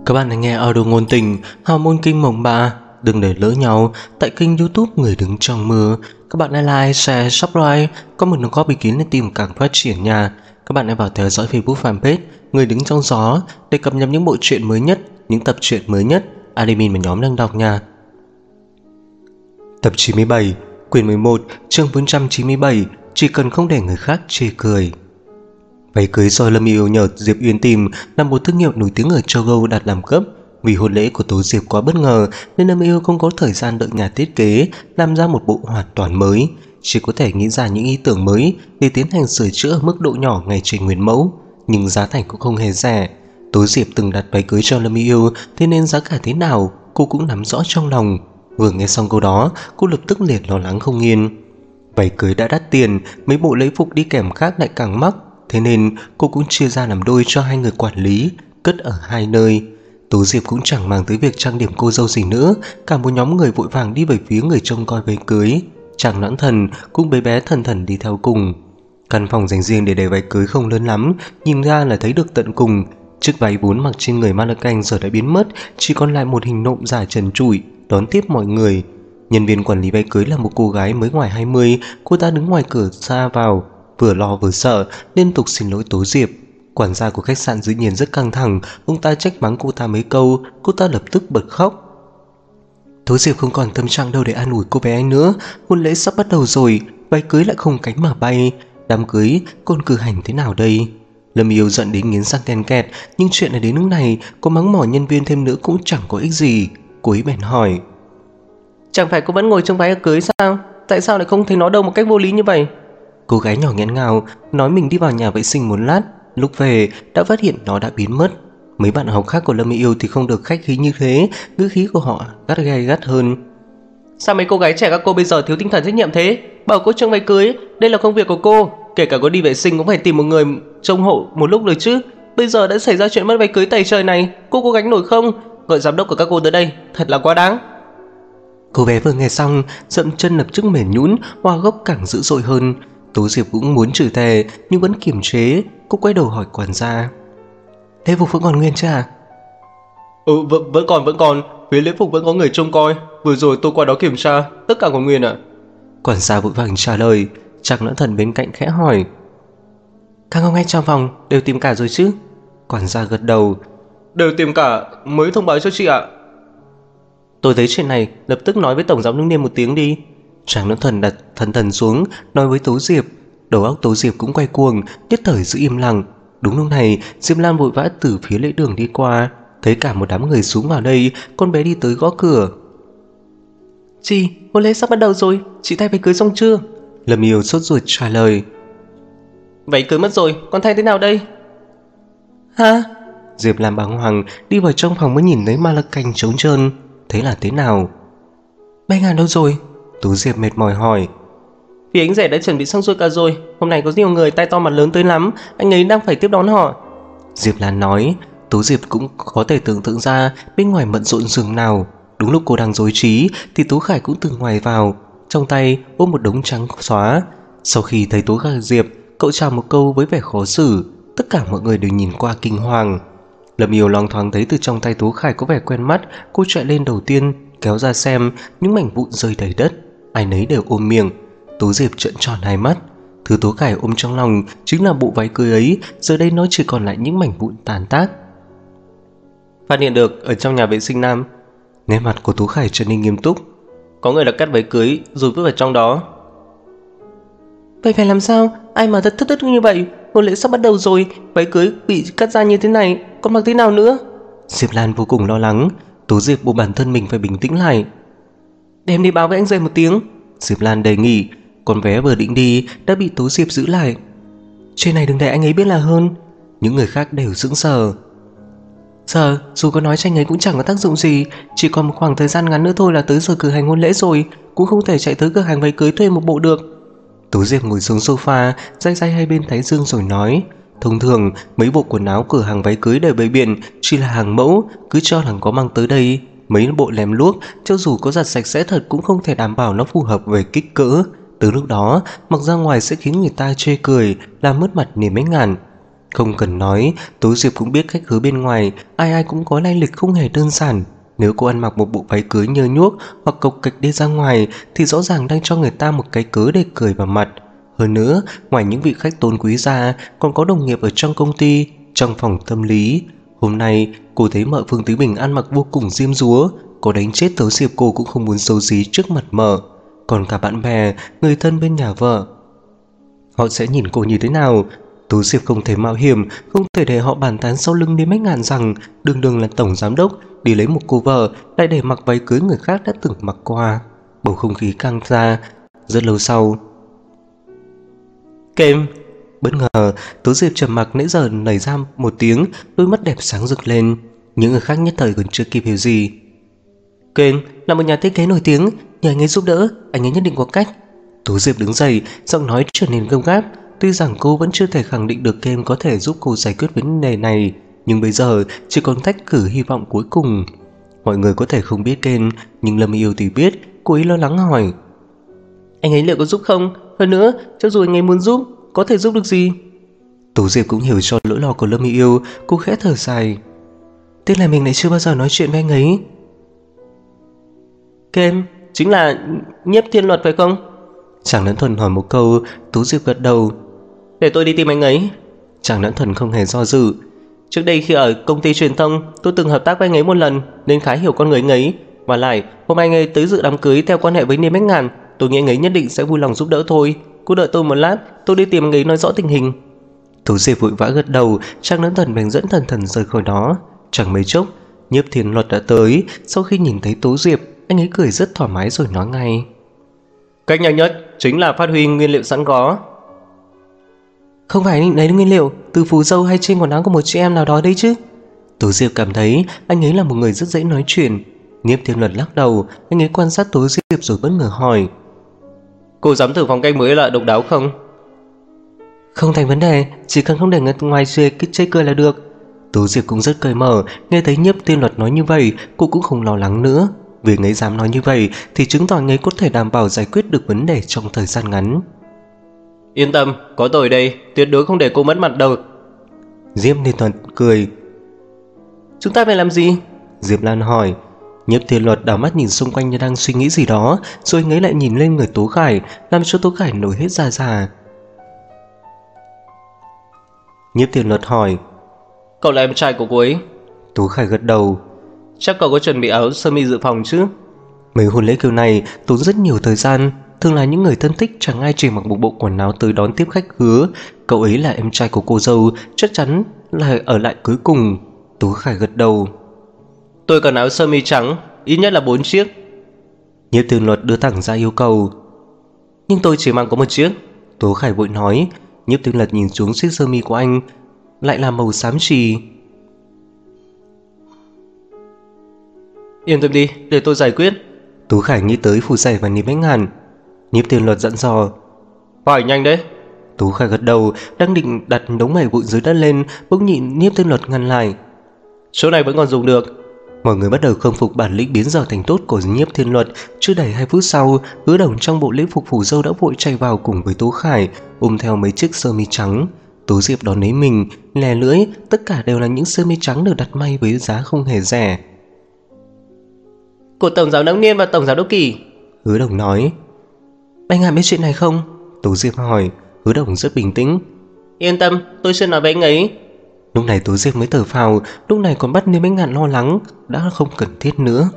Các bạn đang nghe audio ngôn tình Hào môn kinh mộng 3. Đừng để lỡ nhau tại kênh YouTube Người Đứng Trong Mưa. Các bạn hãy like, share, subscribe, có một đóng góp ý kiến để team càng phát triển nha. Các bạn hãy vào theo dõi Facebook fanpage Người Đứng Trong Gió để cập nhật những bộ truyện mới nhất, những tập truyện mới nhất admin và nhóm đang đọc nha. Tập 97, quyển 11, chương 497. Chỉ cần không để người khác chê cười. Váy cưới do Lâm Yêu nhờ Diệp Uyên tìm là một thương hiệu nổi tiếng ở châu Âu đặt làm cấp. Vì hôn lễ của Tố Diệp quá bất ngờ nên Lâm Yêu không có thời gian đợi nhà thiết kế làm ra một bộ hoàn toàn mới, chỉ có thể nghĩ ra những ý tưởng mới để tiến hành sửa chữa ở mức độ nhỏ ngay trên nguyên mẫu. Nhưng giá thành cũng không hề rẻ. Tố Diệp từng đặt váy cưới cho Lâm Yêu, thế nên giá cả thế nào cô cũng nắm rõ trong lòng. Vừa nghe xong câu đó, cô lập tức liền lo lắng không yên. Váy cưới đã đắt tiền, mấy bộ lễ phục đi kèm khác lại càng mắc, thế nên cô cũng chia ra làm đôi cho hai người quản lý, cất ở hai nơi. Tố Diệp cũng chẳng màng tới việc trang điểm cô dâu gì nữa, cả một nhóm người vội vàng đi về phía người trông coi váy cưới. Chàng Noãn Thần cũng bé bé thần thần đi theo cùng. Căn phòng dành riêng để để váy cưới không lớn lắm, nhìn ra là thấy được tận cùng. Chiếc váy vốn mặc trên người mannequin giờ đã biến mất, chỉ còn lại một hình nộm giả trần trụi đón tiếp mọi người. Nhân viên quản lý váy cưới là một cô gái mới ngoài 20, cô ta đứng ngoài cửa xa vào, vừa lo vừa sợ, liên tục xin lỗi Tố Diệp. Quản gia của khách sạn dĩ nhiên rất căng thẳng, ông ta trách mắng cô ta mấy câu, cô ta lập tức bật khóc. Tố Diệp không còn tâm trạng đâu để an ủi cô bé anh nữa, hôn lễ sắp bắt đầu rồi, váy cưới lại không cánh mà bay, đám cưới còn cử hành thế nào đây? Lâm Yêu giận đến nghiến răng ken kẹt, nhưng chuyện này đến nước này, có mắng mỏ nhân viên thêm nữa cũng chẳng có ích gì. Cô ấy bèn hỏi: Chẳng phải cô vẫn ngồi trong váy cưới sao? Tại sao lại không thấy nó đâu một cách vô lý như vậy? Cô gái nhỏ nghẹn ngào nói mình đi vào nhà vệ sinh một lát, lúc về đã phát hiện nó đã biến mất. Mấy bạn học khác của Lâm Yêu thì không được khách khí như thế, ngữ khí của họ gay gắt hơn. Sao mấy cô gái trẻ các cô bây giờ thiếu tinh thần trách nhiệm thế? Bảo cô trông váy cưới, đây là công việc của cô. Kể cả có đi vệ sinh cũng phải tìm một người trông hộ một lúc được chứ. Bây giờ đã xảy ra chuyện mất váy cưới tày trời này, cô có gánh nổi không? Gọi giám đốc của các cô tới đây, thật là quá đáng. Cô bé vừa nghe xong, dậm chân lập tức mềm nhũn, hoa gốc càng dữ dội hơn. Tố Diệp cũng muốn chửi thề nhưng vẫn kiềm chế. Cô quay đầu hỏi quản gia: lễ phục vẫn còn nguyên chứ à? Vẫn còn, phía lễ phục vẫn có người trông coi. Vừa rồi tôi qua đó kiểm tra, tất cả còn nguyên ạ. Quản gia vội vàng trả lời. Chàng Noãn Thần bên cạnh khẽ hỏi: các ông anh trong phòng đều tìm cả rồi chứ? Quản gia gật đầu: Đều tìm cả, mới thông báo cho chị ạ. Tôi thấy chuyện này lập tức nói với tổng giám đốc Niêm một tiếng đi. Chàng Noãn Thần đặt thần xuống nói với Tố Diệp. Đầu óc Tố Diệp cũng quay cuồng, nhất thời giữ im lặng. Đúng lúc này Diệp Lan vội vã từ phía lễ đường đi qua, thấy cả một đám người xuống vào đây. Con bé đi tới gõ cửa: Chị, hôn lễ sắp bắt đầu rồi, chị thay váy cưới xong chưa? Lâm Yêu sốt ruột trả lời: Váy cưới mất rồi, con thay thế nào đây? Hả? Diệp Lan bàng hoàng đi vào trong phòng mới nhìn thấy mannequin trống trơn. Thế là thế nào? Bánh Hàn đâu rồi? Tú Diệp mệt mỏi hỏi. Vì anh rể đã chuẩn bị xong xuôi cả rồi, hôm nay có nhiều người tai to mặt lớn tới lắm, anh ấy đang phải tiếp đón họ. Diệp Lan nói. Tú Diệp cũng có thể tưởng tượng ra bên ngoài bận rộn giường nào. Đúng lúc cô đang rối trí thì Tú Khải cũng từ ngoài vào, trong tay ôm một đống trắng xóa. Sau khi thấy Tú Diệp, cậu chào một câu với vẻ khó xử. Tất cả mọi người đều nhìn qua kinh hoàng. Lâm Yêu loáng thoáng thấy từ trong tay Tú Khải có vẻ quen mắt. Cô chạy lên đầu tiên, kéo ra xem, những mảnh vụn rơi đầy đất, ai nấy đều ôm miệng. Tú Diệp trợn tròn hai mắt. Thứ Tú Khải ôm trong lòng chính là bộ váy cưới ấy, giờ đây nó chỉ còn lại những mảnh vụn tàn tác. Phát hiện được ở trong nhà vệ sinh nam. Nét mặt của Tú Khải trở nên nghiêm túc. Có người đã cắt váy cưới rồi vứt vào trong đó. Vậy phải làm sao? Ai mà thật thất như vậy? Hôn lễ sắp bắt đầu rồi, váy cưới bị cắt ra như thế này, còn mặc thế nào nữa? Diệp Lan vô cùng lo lắng. Tú Diệp buộc bản thân mình phải bình tĩnh lại. Để em đi báo với anh rể một tiếng, Diệp Lan đề nghị. Con bé vừa định đi đã bị Tú Diệp giữ lại. Chuyện này đừng để anh ấy biết là hơn. Những người khác đều sững sờ. Giờ dù có nói cho anh ấy cũng chẳng có tác dụng gì, chỉ còn một khoảng thời gian ngắn nữa thôi là tới giờ cử hành hôn lễ rồi, cũng không thể chạy tới cửa hàng váy cưới thuê một bộ được. Tú Diệp ngồi xuống sofa, day day hai bên thái dương rồi nói: thông thường mấy bộ quần áo cửa hàng váy cưới đều bày biện chỉ là hàng mẫu, cứ cho là có mang tới đây. Mấy bộ lem luốc cho dù có giặt sạch sẽ thật cũng không thể đảm bảo nó phù hợp về kích cỡ. Từ lúc đó mặc ra ngoài sẽ khiến người ta chê cười, làm mất mặt niềm mấy ngàn. Không cần nói, Tố Diệp cũng biết khách khứa bên ngoài ai ai cũng có lai lịch không hề đơn giản. Nếu cô ăn mặc một bộ váy cưới nhơ nhuốc hoặc cộc kịch đi ra ngoài thì rõ ràng đang cho người ta một cái cớ để cười vào mặt. Hơn nữa, ngoài những vị khách tôn quý ra, còn có đồng nghiệp ở trong công ty, trong phòng tâm lý. Hôm nay, cô thấy mợ Phương Tứ Bình ăn mặc vô cùng diêm dúa, có đánh chết Tố Diệp cô cũng không muốn xấu xí trước mặt mợ. Còn cả bạn bè, người thân bên nhà vợ, họ sẽ nhìn cô như thế nào? Tố Diệp không thể mạo hiểm, không thể để họ bàn tán sau lưng Niêm Bách Ngạn rằng đường đường là tổng giám đốc đi lấy một cô vợ lại để mặc váy cưới người khác đã từng mặc qua. Bầu không khí căng ra. Rất lâu sau, Kem. bất ngờ Tố Diệp trầm mặc nãy giờ nảy ra một tiếng, đôi mắt đẹp sáng rực lên. Những người khác nhất thời còn chưa kịp hiểu gì. Kem là một nhà thiết kế nổi tiếng, nhờ anh ấy giúp đỡ, anh ấy nhất định có cách. Tố Diệp đứng dậy, giọng nói trở nên gấp gáp. Tuy rằng cô vẫn chưa thể khẳng định được Kem có thể giúp cô giải quyết vấn đề này, nhưng bây giờ chỉ còn cách cử hy vọng cuối cùng. Mọi người có thể không biết Kem, nhưng Lâm Yêu thì biết. Cô ấy lo lắng hỏi: Anh ấy liệu có giúp không? Hơn nữa, cho dù anh ấy muốn giúp, có thể giúp được gì? Tố Diệp cũng hiểu cho nỗi lo của Lâm Yêu. Cô khẽ thở dài: Tiếc là mình lại chưa bao giờ nói chuyện với anh ấy. Kem chính là Nhiếp Thiên Luật phải không? Chàng Lẫn Thuần hỏi một câu. Tố Diệp gật đầu. Để tôi đi tìm anh ấy. Chàng Lẫn Thuần không hề do dự. Trước đây khi ở công ty truyền thông, tôi từng hợp tác với anh ấy một lần, nên khá hiểu con người anh ấy. Và lại, hôm anh ấy tới dự đám cưới theo quan hệ với Niêm Bách Ngạn, tôi nghĩ anh ấy nhất định sẽ vui lòng giúp đỡ thôi. Cứ đợi tôi một lát, tôi đi tìm anh ấy nói rõ tình hình. Tố Diệp vội vã gật đầu. Chàng Lẫn Thuần bèn dẫn thần rời khỏi đó. Chẳng mấy chốc, Nhiếp Thiên Luật đã tới. Sau khi nhìn thấy Tố Diệp, anh ấy cười rất thoải mái rồi nói ngay: Cách nhanh nhất chính là phát huy nguyên liệu sẵn có. Không phải anh lấy nguyên liệu từ phù dâu hay trên quần áo của một chị em nào đó đấy chứ? Tố Diệp cảm thấy anh ấy là một người rất dễ nói chuyện. Nhiếp Thiên Luật lắc đầu. Anh ấy quan sát Tố Diệp rồi bất ngờ hỏi: Cô dám thử phong cách mới là độc đáo không? Không thành vấn đề, chỉ cần không để người ngoài chê cười là được. Tố Diệp cũng rất cởi mở. Nghe thấy Nhiếp Thiên Luật nói như vậy, cô cũng không lo lắng nữa. Vì anh ấy dám nói như vậy thì chứng tỏ anh ấy có thể đảm bảo giải quyết được vấn đề trong thời gian ngắn. Yên tâm, có tôi đây, tuyệt đối không để cô mất mặt đâu. Diệp Thiên Luật cười. Chúng ta phải làm gì? Diệp Lan hỏi. Nhiếp Thiên Luật đảo mắt nhìn xung quanh như đang suy nghĩ gì đó, rồi anh ấy lại nhìn lên người Tố Khải, làm cho Tố Khải nổi hết da gà. Nhiếp Thiên Luật hỏi: Cậu là em trai của cô ấy? Tố Khải gật đầu. Chắc cậu có chuẩn bị áo sơ mi dự phòng chứ? Mấy hôn lễ kiểu này tốn rất nhiều thời gian. Thường là những người thân thích chẳng ai chỉ mặc một bộ quần áo tới đón tiếp khách khứa. Cậu ấy là em trai của cô dâu, chắc chắn là ở lại cuối cùng. Tố Khải gật đầu. Tôi cần áo sơ mi trắng, ít nhất là 4 chiếc. Nhiếp Thiên Luật đưa thẳng ra yêu cầu. Nhưng tôi chỉ mang có 1 chiếc. Tố Khải vội nói. Nhiếp Thiên Luật nhìn xuống chiếc sơ mi của anh, lại là màu xám chì. Yên tâm đi, để tôi giải quyết. Tố Khải nghĩ tới Phù Giải và Niêm Bách Ngạn. Nhiếp Thiên Luật dặn dò. Phải nhanh đấy. Tố Khải gật đầu, đang định đặt đống mẩy vụn dưới đất lên, bỗng nhịn Nhiếp Thiên Luật ngăn lại. Chỗ này vẫn còn dùng được. Mọi người bắt đầu khâm phục bản lĩnh biến giờ thành tốt của Nhiếp Thiên Luật. Chưa đầy 2 phút sau, Hứa Đồng trong bộ lễ phục phủ dâu đã vội chạy vào cùng với Tố Khải, ôm theo mấy chiếc sơ mi trắng. Tố Diệp đón lấy mình, lè lưỡi, tất cả đều là những sơ mi trắng được đặt may với giá không hề rẻ. Của Tổng giám đốc Niên và Tổng giám đốc Kỳ. Hứa Đồng nói. Anh Ngạn biết chuyện này không? Tố Diệp hỏi. Hứa Đồng rất bình tĩnh. Yên tâm, tôi sẽ nói với anh ấy. Lúc này Tố Diệp mới thở phào. Lúc này còn bắt Niêm Bách Ngạn lo lắng, đã không cần thiết nữa.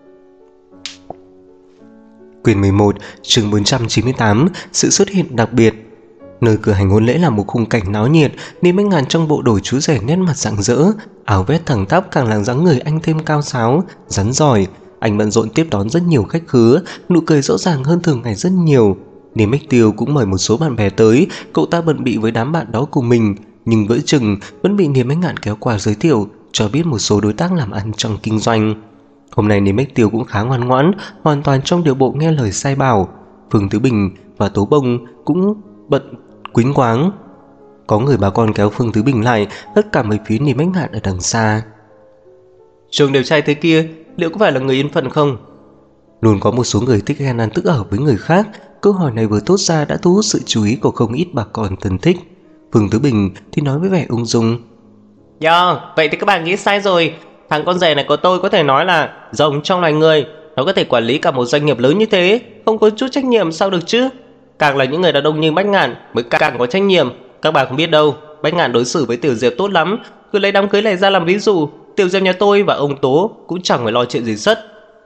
Quyển 11, chương 498, sự xuất hiện đặc biệt. Nơi cửa hành hôn lễ là một khung cảnh náo nhiệt. Niêm Bách Ngạn trong bộ đồ chú rể nét mặt rạng rỡ, áo vest thẳng tắp càng làm dáng người anh thêm cao sáo, rắn giỏi. Anh bận rộn tiếp đón rất nhiều khách khứa, nụ cười rõ ràng hơn thường ngày rất nhiều. Niêm Bách Tiêu cũng mời một số bạn bè tới, cậu ta bận bị với đám bạn đó của mình, nhưng vỡ chừng vẫn bị Niêm Bách Ngạn kéo qua giới thiệu, cho biết một số đối tác làm ăn trong kinh doanh. Hôm nay Niêm Bách Tiêu cũng khá ngoan ngoãn, hoàn toàn trong điệu bộ nghe lời sai bảo. Phương Tứ Bình và Tố Bông cũng bận quýnh quáng. Có người bà con kéo Phương Tứ Bình lại, tất cả mấy phía Niêm Bách Ngạn ở đằng xa. Trường đẹp trai thế kia, liệu có phải là người yên phận không? Luôn có một số người thích ghen ăn tức ở với người khác. Câu hỏi này vừa thốt ra đã thu hút sự chú ý của không ít bà con thân thích. Phương Tứ Bình thì nói với vẻ ung dung. Vậy thì các bạn nghĩ sai rồi. Thằng con rể này của tôi có thể nói là rồng trong loài người. Nó có thể quản lý cả một doanh nghiệp lớn như thế, không có chút trách nhiệm sao được chứ. Càng là những người đàn ông như Bách Ngạn mới càng có trách nhiệm. Các bạn không biết đâu, Bách Ngạn đối xử với Tiểu Diệp tốt lắm. Cứ lấy đám cưới này ra làm ví dụ, Tiểu Diệp nhà tôi và ông Tố cũng chẳng phải lo chuyện gì sất.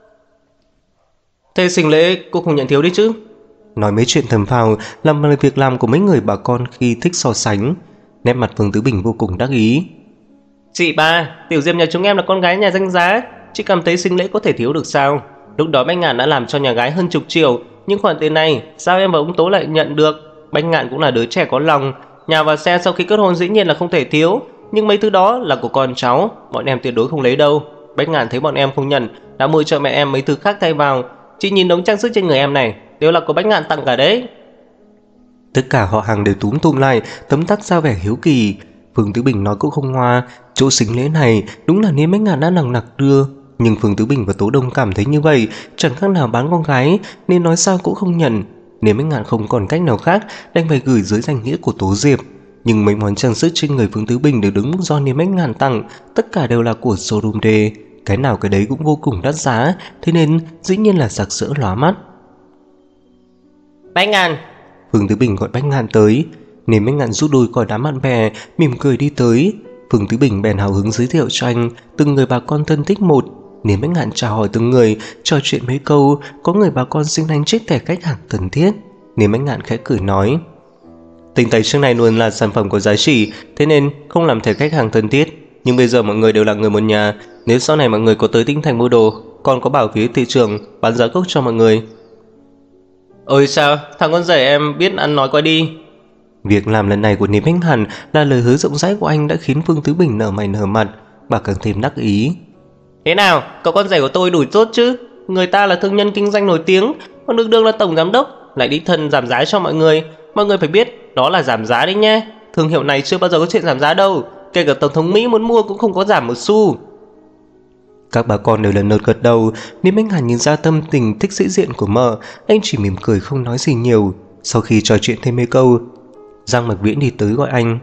Thế sinh lễ cô không nhận thiếu đấy chứ? Nói mấy chuyện thầm phào làm lời việc làm của mấy người bà con khi thích so sánh. Nét mặt Phương Tứ Bình vô cùng đắc ý. Chị ba, Tiểu Diệp nhà chúng em là con gái nhà danh giá, chị cảm thấy sinh lễ có thể thiếu được sao? Lúc đó Bách Ngạn đã làm cho nhà gái hơn chục triệu, nhưng khoản tiền này sao em và ông Tố lại nhận được? Bách Ngạn cũng là đứa trẻ có lòng, nhà và xe sau khi kết hôn dĩ nhiên là không thể thiếu, nhưng mấy thứ đó là của con cháu, bọn em tuyệt đối không lấy đâu. Bách Ngạn thấy bọn em không nhận, đã mua cho mẹ em mấy thứ khác thay vào. Chị nhìn đống trang sức trên người em này, đều là của Bách Ngạn tặng cả đấy. Tất cả họ hàng đều túm tụm lại, tấm tắc ra vẻ hiếu kỳ. Phương Tứ Bình nói cũng không ngoa, chỗ sinh lễ này đúng là nên Bách Ngạn đã nặng nặc đưa. Nhưng Phương Tứ Bình và Tố Đông cảm thấy như vậy chẳng khác nào bán con gái, nên nói sao cũng không nhận. Nếu Bách Ngạn không còn cách nào khác, đành phải gửi dưới danh nghĩa của Tố Diệp. Nhưng mấy món trang sức trên người Phương Tứ Bình đều đứng do Niêm Bách Ngạn tặng, tất cả đều là của showroom D, cái nào cái đấy cũng vô cùng đắt giá, thế nên dĩ nhiên là sặc sỡ lóa mắt. Bách Ngạn, Phương Tứ Bình gọi Bách Ngạn tới. Niêm Bách Ngạn rút đôi khỏi đám bạn bè, mỉm cười đi tới. Phương Tứ Bình bèn hào hứng giới thiệu cho anh từng người bà con thân thích một. Niêm Bách Ngạn chào hỏi từng người, trò chuyện mấy câu. Có người bà con xin anh chiếc thẻ khách hàng cần thiết. Niêm Bách Ngạn khẽ cười nói: Tinh tẩy trước này luôn là sản phẩm có giá trị, thế nên không làm thẻ khách hàng thân thiết. Nhưng bây giờ mọi người đều là người một nhà, nếu sau này mọi người có tới Tinh Thành mua đồ, còn có bảo phía thị trường bán giá gốc cho mọi người. ôi sao, thằng con rể em biết ăn nói qua đi. Việc làm lần này của Niêm Bách Ngạn là lời hứa rộng rãi của anh đã khiến Phương Tứ Bình nở mày nở mặt, bà càng thêm đắc ý. Thế nào, cậu con rể của tôi đủ tốt chứ? Người ta là thương nhân kinh doanh nổi tiếng, còn được đương là tổng giám đốc, lại đích thân giảm giá cho mọi người. Mọi người phải biết, đó là giảm giá đấy nhé. Thương hiệu này chưa bao giờ có chuyện giảm giá đâu, kể cả Tổng thống Mỹ muốn mua cũng không có giảm một xu. Các bà con đều lần lượt gật đầu. Niêm Bách Ngạn nhìn ra tâm tình thích sĩ diện của mợ, anh chỉ mỉm cười không nói gì nhiều. Sau khi trò chuyện thêm mấy câu, Giang Mạc Viễn đi tới gọi anh.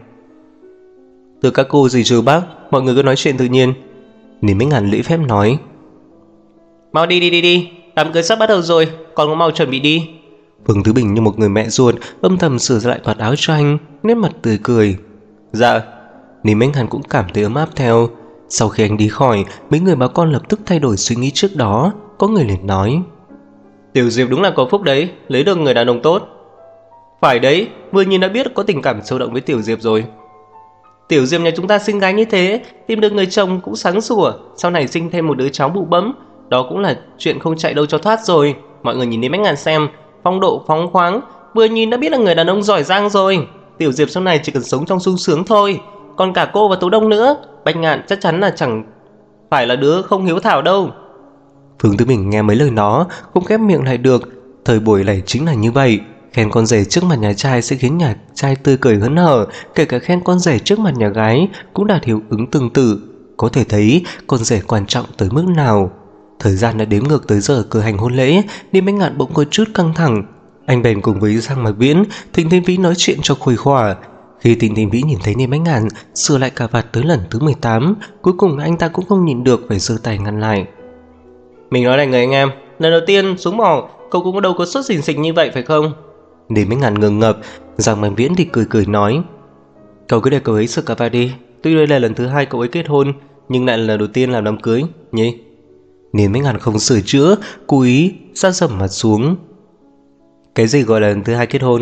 Từ các cô gì chứ bác, mọi người cứ nói chuyện tự nhiên. Niêm Bách Ngạn lễ phép nói: Mau đi, đám cưới sắp bắt đầu rồi, con cũng mau chuẩn bị đi. Phương Tứ Bình như một người mẹ ruột âm thầm sửa lại vạt áo cho anh, nét mặt tươi cười. Dạ. Niêm Bách Ngạn cũng cảm thấy ấm áp theo. Sau khi anh đi khỏi, mấy người bà con lập tức thay đổi suy nghĩ trước đó. Có người liền nói: Tiểu Diệp đúng là có phúc đấy, lấy được người đàn ông tốt. Phải đấy, vừa nhìn đã biết có tình cảm sâu đậm với Tiểu Diệp rồi. Tiểu Diệp nhà chúng ta xinh gái như thế, tìm được người chồng cũng sáng sủa, sau này sinh thêm một đứa cháu bụ bẫm, đó cũng là chuyện không chạy đâu cho thoát rồi. Mọi người nhìn đến Bách Ngạn xem, phong độ phóng khoáng, vừa nhìn đã biết là người đàn ông giỏi giang rồi. Tiểu Diệp sau này chỉ cần sống trong sung sướng thôi. Còn cả cô và Tú Đông nữa, Bách Ngạn chắc chắn là chẳng phải là đứa không hiếu thảo đâu. Phương Tứ Bình nghe mấy lời đó không khép miệng lại được. Thời buổi này chính là như vậy, khen con rể trước mặt nhà trai sẽ khiến nhà trai tươi cười hớn hở, kể cả khen con rể trước mặt nhà gái cũng đạt hiệu ứng tương tự. Có thể thấy con rể quan trọng tới mức nào. Thời gian đã đếm ngược tới giờ cử hành hôn lễ, Niêm Bách Ngạn bỗng có chút căng thẳng. Anh bèn cùng với Giang Mạc Viễn, Thịnh Thiên Vĩ nói chuyện cho khuây khỏa. Khi Thịnh Thiên Vĩ nhìn thấy Niêm Bách Ngạn sửa lại cà vạt tới lần thứ 18, cuối cùng anh ta cũng không nhịn được phải giơ tay ngăn lại. Mình nói này người anh em, lần đầu tiên xuống mỏ, cậu cũng đâu có sốt xình xịch như vậy phải không? Niêm Bách Ngạn ngừng ngập. Giang Mạc Viễn thì cười nói: Cậu cứ để cậu ấy sửa cà vạt đi, tuy đây là lần thứ 2 cậu ấy kết hôn, nhưng lại là lần đầu tiên làm đám cưới nhỉ? Niêm Bách Ngạn không sửa chữa, cố ý sa sầm mặt xuống. Cái gì gọi là lần thứ 2 kết hôn?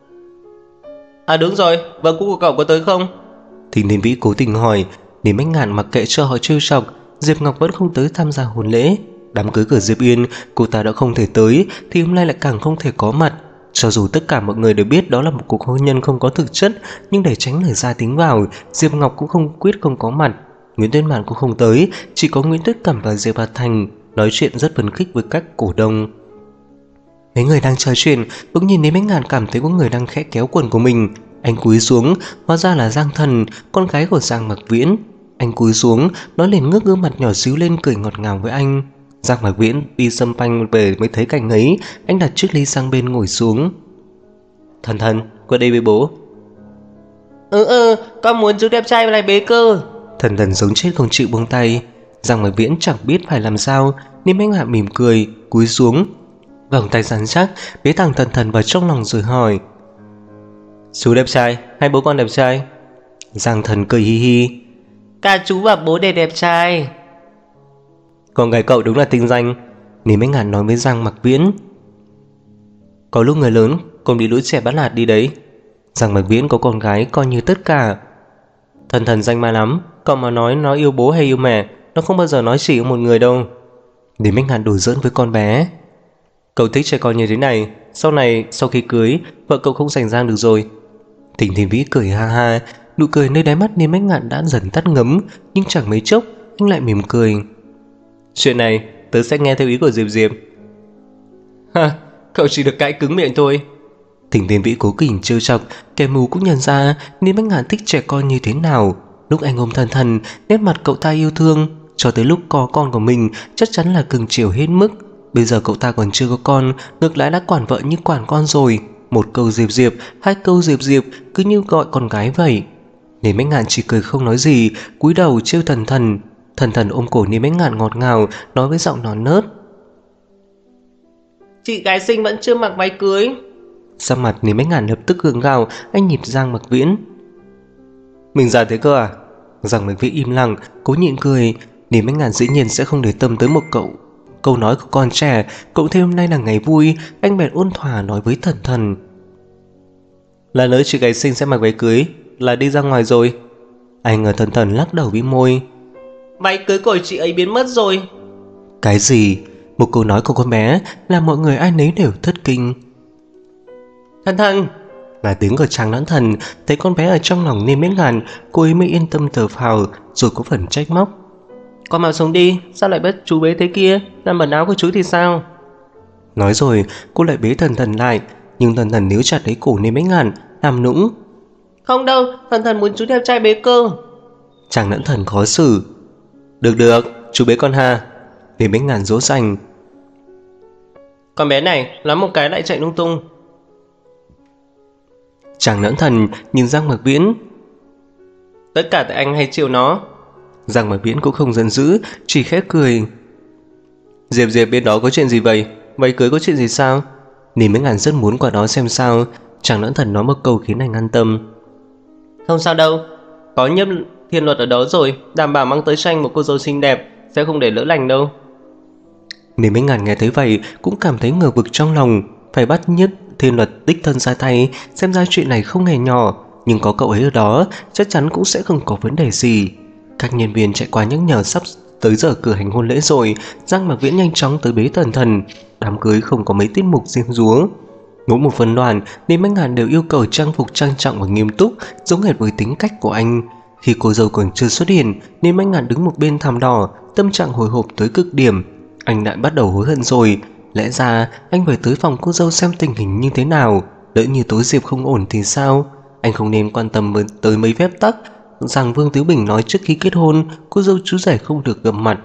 À đúng rồi, vợ cũ của cậu có tới không? Thịnh Thiên Vĩ cố tình hỏi. Niêm Bách Ngạn mặc kệ cho họ trêu chọc, Diệp Ngọc vẫn không tới tham gia hôn lễ. Đám cưới của Diệp Uyên cô ta đã không thể tới, thì hôm nay lại càng không thể có mặt. Cho dù tất cả mọi người đều biết đó là một cuộc hôn nhân không có thực chất, nhưng để tránh lời ra tiếng vào, Diệp Ngọc cũng không quyết không có mặt. Nguyễn Tuyết Mạn cũng không tới, chỉ có Nguyễn Tuyết Cẩm và Diệp Hà Thành nói chuyện rất phấn khích với các cổ đông. Mấy người đang trò chuyện, bỗng nhìn Niêm Bách Ngạn cảm thấy có người đang khẽ kéo quần của mình. Anh cúi xuống, hóa ra là Giang Thần, con gái của Giang Mạc Viễn. Anh cúi xuống, nó liền ngước gương mặt nhỏ xíu lên cười ngọt ngào với anh. Giang Mạc Viễn đi xâm phanh về mới thấy cảnh ấy, anh đặt chiếc ly sang bên ngồi xuống. Thần, qua đây với bố. Con muốn giúp đẹp trai lại bế cơ. Thần thần giống chết không chịu buông tay. Giang Mặc Viễn chẳng biết phải làm sao nên anh hạ mỉm cười, cúi xuống, vòng tay rắn chắc bế thẳng thần thần vào trong lòng rồi hỏi: chú đẹp trai hay bố con đẹp trai? Giang Thần cười hi hi: Cả chú và bố đều đẹp trai. con gái cậu đúng là tinh danh. Nếm Anh Ngạn nói với Giang Mặc Viễn: có lúc người lớn còn bị lũ trẻ bắt nạt đi đấy. Giang Mặc Viễn có con gái coi như tất cả. Thần thần danh ma lắm, cậu mà nói nó yêu bố hay yêu mẹ, nó không bao giờ nói chỉ yêu một người đâu. Nếm Anh Ngạn đùa giỡn với con bé: cậu thích trẻ con như thế này, sau này sau khi cưới vợ cậu không sành Giang được rồi. Thỉnh Thiên Vĩ cười ha ha, nụ cười nơi đáy mắt Nếm Anh Ngạn đã dần tắt ngấm, nhưng chẳng mấy chốc anh lại mỉm cười: chuyện này tớ sẽ nghe theo ý của Diệp Diệp. Ha, cậu chỉ được cãi cứng miệng thôi. Thỉnh Thiên Vĩ cố tình trêu chọc, kẻ mù cũng nhận ra Nếm Anh Ngạn thích trẻ con như thế nào. Lúc anh ôm thần thần, nét mặt cậu ta yêu thương, cho tới lúc có con của mình chắc chắn là cưng chiều hết mức. Bây giờ cậu ta còn chưa có con, ngược lại đã quản vợ như quản con rồi. Một câu Diệp Diệp, hai câu Diệp Diệp, cứ như gọi con gái vậy. Nếm Anh Ngạn chỉ cười không nói gì, cúi đầu trêu thần thần. Thần thần ôm cổ Nếm Anh Ngạn ngọt ngào, nói với giọng non nớt: chị gái xinh vẫn chưa mặc váy cưới. Sắc mặt Nếm Anh Ngạn lập tức gượng gạo. Anh nhìn Giang Mặc Viễn: mình già thế cơ à? Giang Mặc Viễn im lặng, cố nhịn cười. Nếm Anh Ngạn dĩ nhiên sẽ không để tâm tới một câu nói của con trẻ. Cậu thêm hôm nay là ngày vui, anh bèn ôn thỏa nói với thần thần: là nữa chị gái xinh sẽ mặc váy cưới là đi ra ngoài rồi. Anh ngờ thần thần lắc đầu bĩu môi: Váy cưới của chị ấy biến mất rồi. Cái gì? Một câu nói của con bé làm mọi người ai nấy đều thất kinh. Thần thần, là tiếng của Trang Lãng Thần. Thấy con bé ở trong lòng Nếm Anh Ngạn, cô ấy mới yên tâm thở phào, rồi có phần trách móc: con mau sống đi, sao lại bắt chú bế thế kia, làm bẩn áo của chú thì sao? Nói rồi cô lại bế thần thần lại, nhưng thần thần níu chặt lấy cổ Nếm Anh Ngạn, làm nũng: không đâu, thần thần muốn chú đẹp trai bế cơ. Trang Lãng Thần khó xử: được, chú bế con ha. Nếm Anh Ngạn dỗ dành: con bé này lắm một cái lại chạy lung tung. Trang Lãng Thần nhìn Giang Mặc Viễn: tất cả tại anh hay chiều nó. Giang Mặc Viễn cũng không giận dữ, chỉ khẽ cười: Diệp Diệp bên đó có chuyện gì vậy? Váy cưới có chuyện gì sao? Nếm Anh Ngạn rất muốn qua đó xem sao. Trang Lãng Thần nói một câu khiến anh an tâm: không sao đâu, có Nhiếp Thiên Luật ở đó rồi, đảm bảo mang tới cho anh một cô dâu xinh đẹp, sẽ không để lỡ lành đâu. Nếm Anh Ngạn nghe thấy vậy cũng cảm thấy ngờ vực trong lòng. Phải bắt Nhiếp Thiên Luật đích thân ra tay, xem ra chuyện này không hề nhỏ. Nhưng có cậu ấy ở đó chắc chắn cũng sẽ không có vấn đề gì. Các nhân viên chạy qua nhắc nhở sắp tới giờ cử hành hôn lễ rồi. Giang Mặc Viễn nhanh chóng tới bế thần thần. Đám cưới không có mấy tiết mục riêng rúa. Mỗi một phân đoàn Nếm Anh Ngạn đều yêu cầu trang phục trang trọng và nghiêm túc, giống hệt với tính cách của anh. Khi cô dâu còn chưa xuất hiện, Nếm Anh Ngạn đứng một bên thảm đỏ, tâm trạng hồi hộp tới cực điểm. Anh lại bắt đầu hối hận rồi. Lẽ ra anh phải tới phòng cô dâu xem tình hình như thế nào. Lỡ như tối Diệp không ổn thì sao? Anh không nên quan tâm tới mấy phép tắc rằng Vương Tiếu Bình nói trước khi kết hôn cô dâu chú rể không được gặp mặt.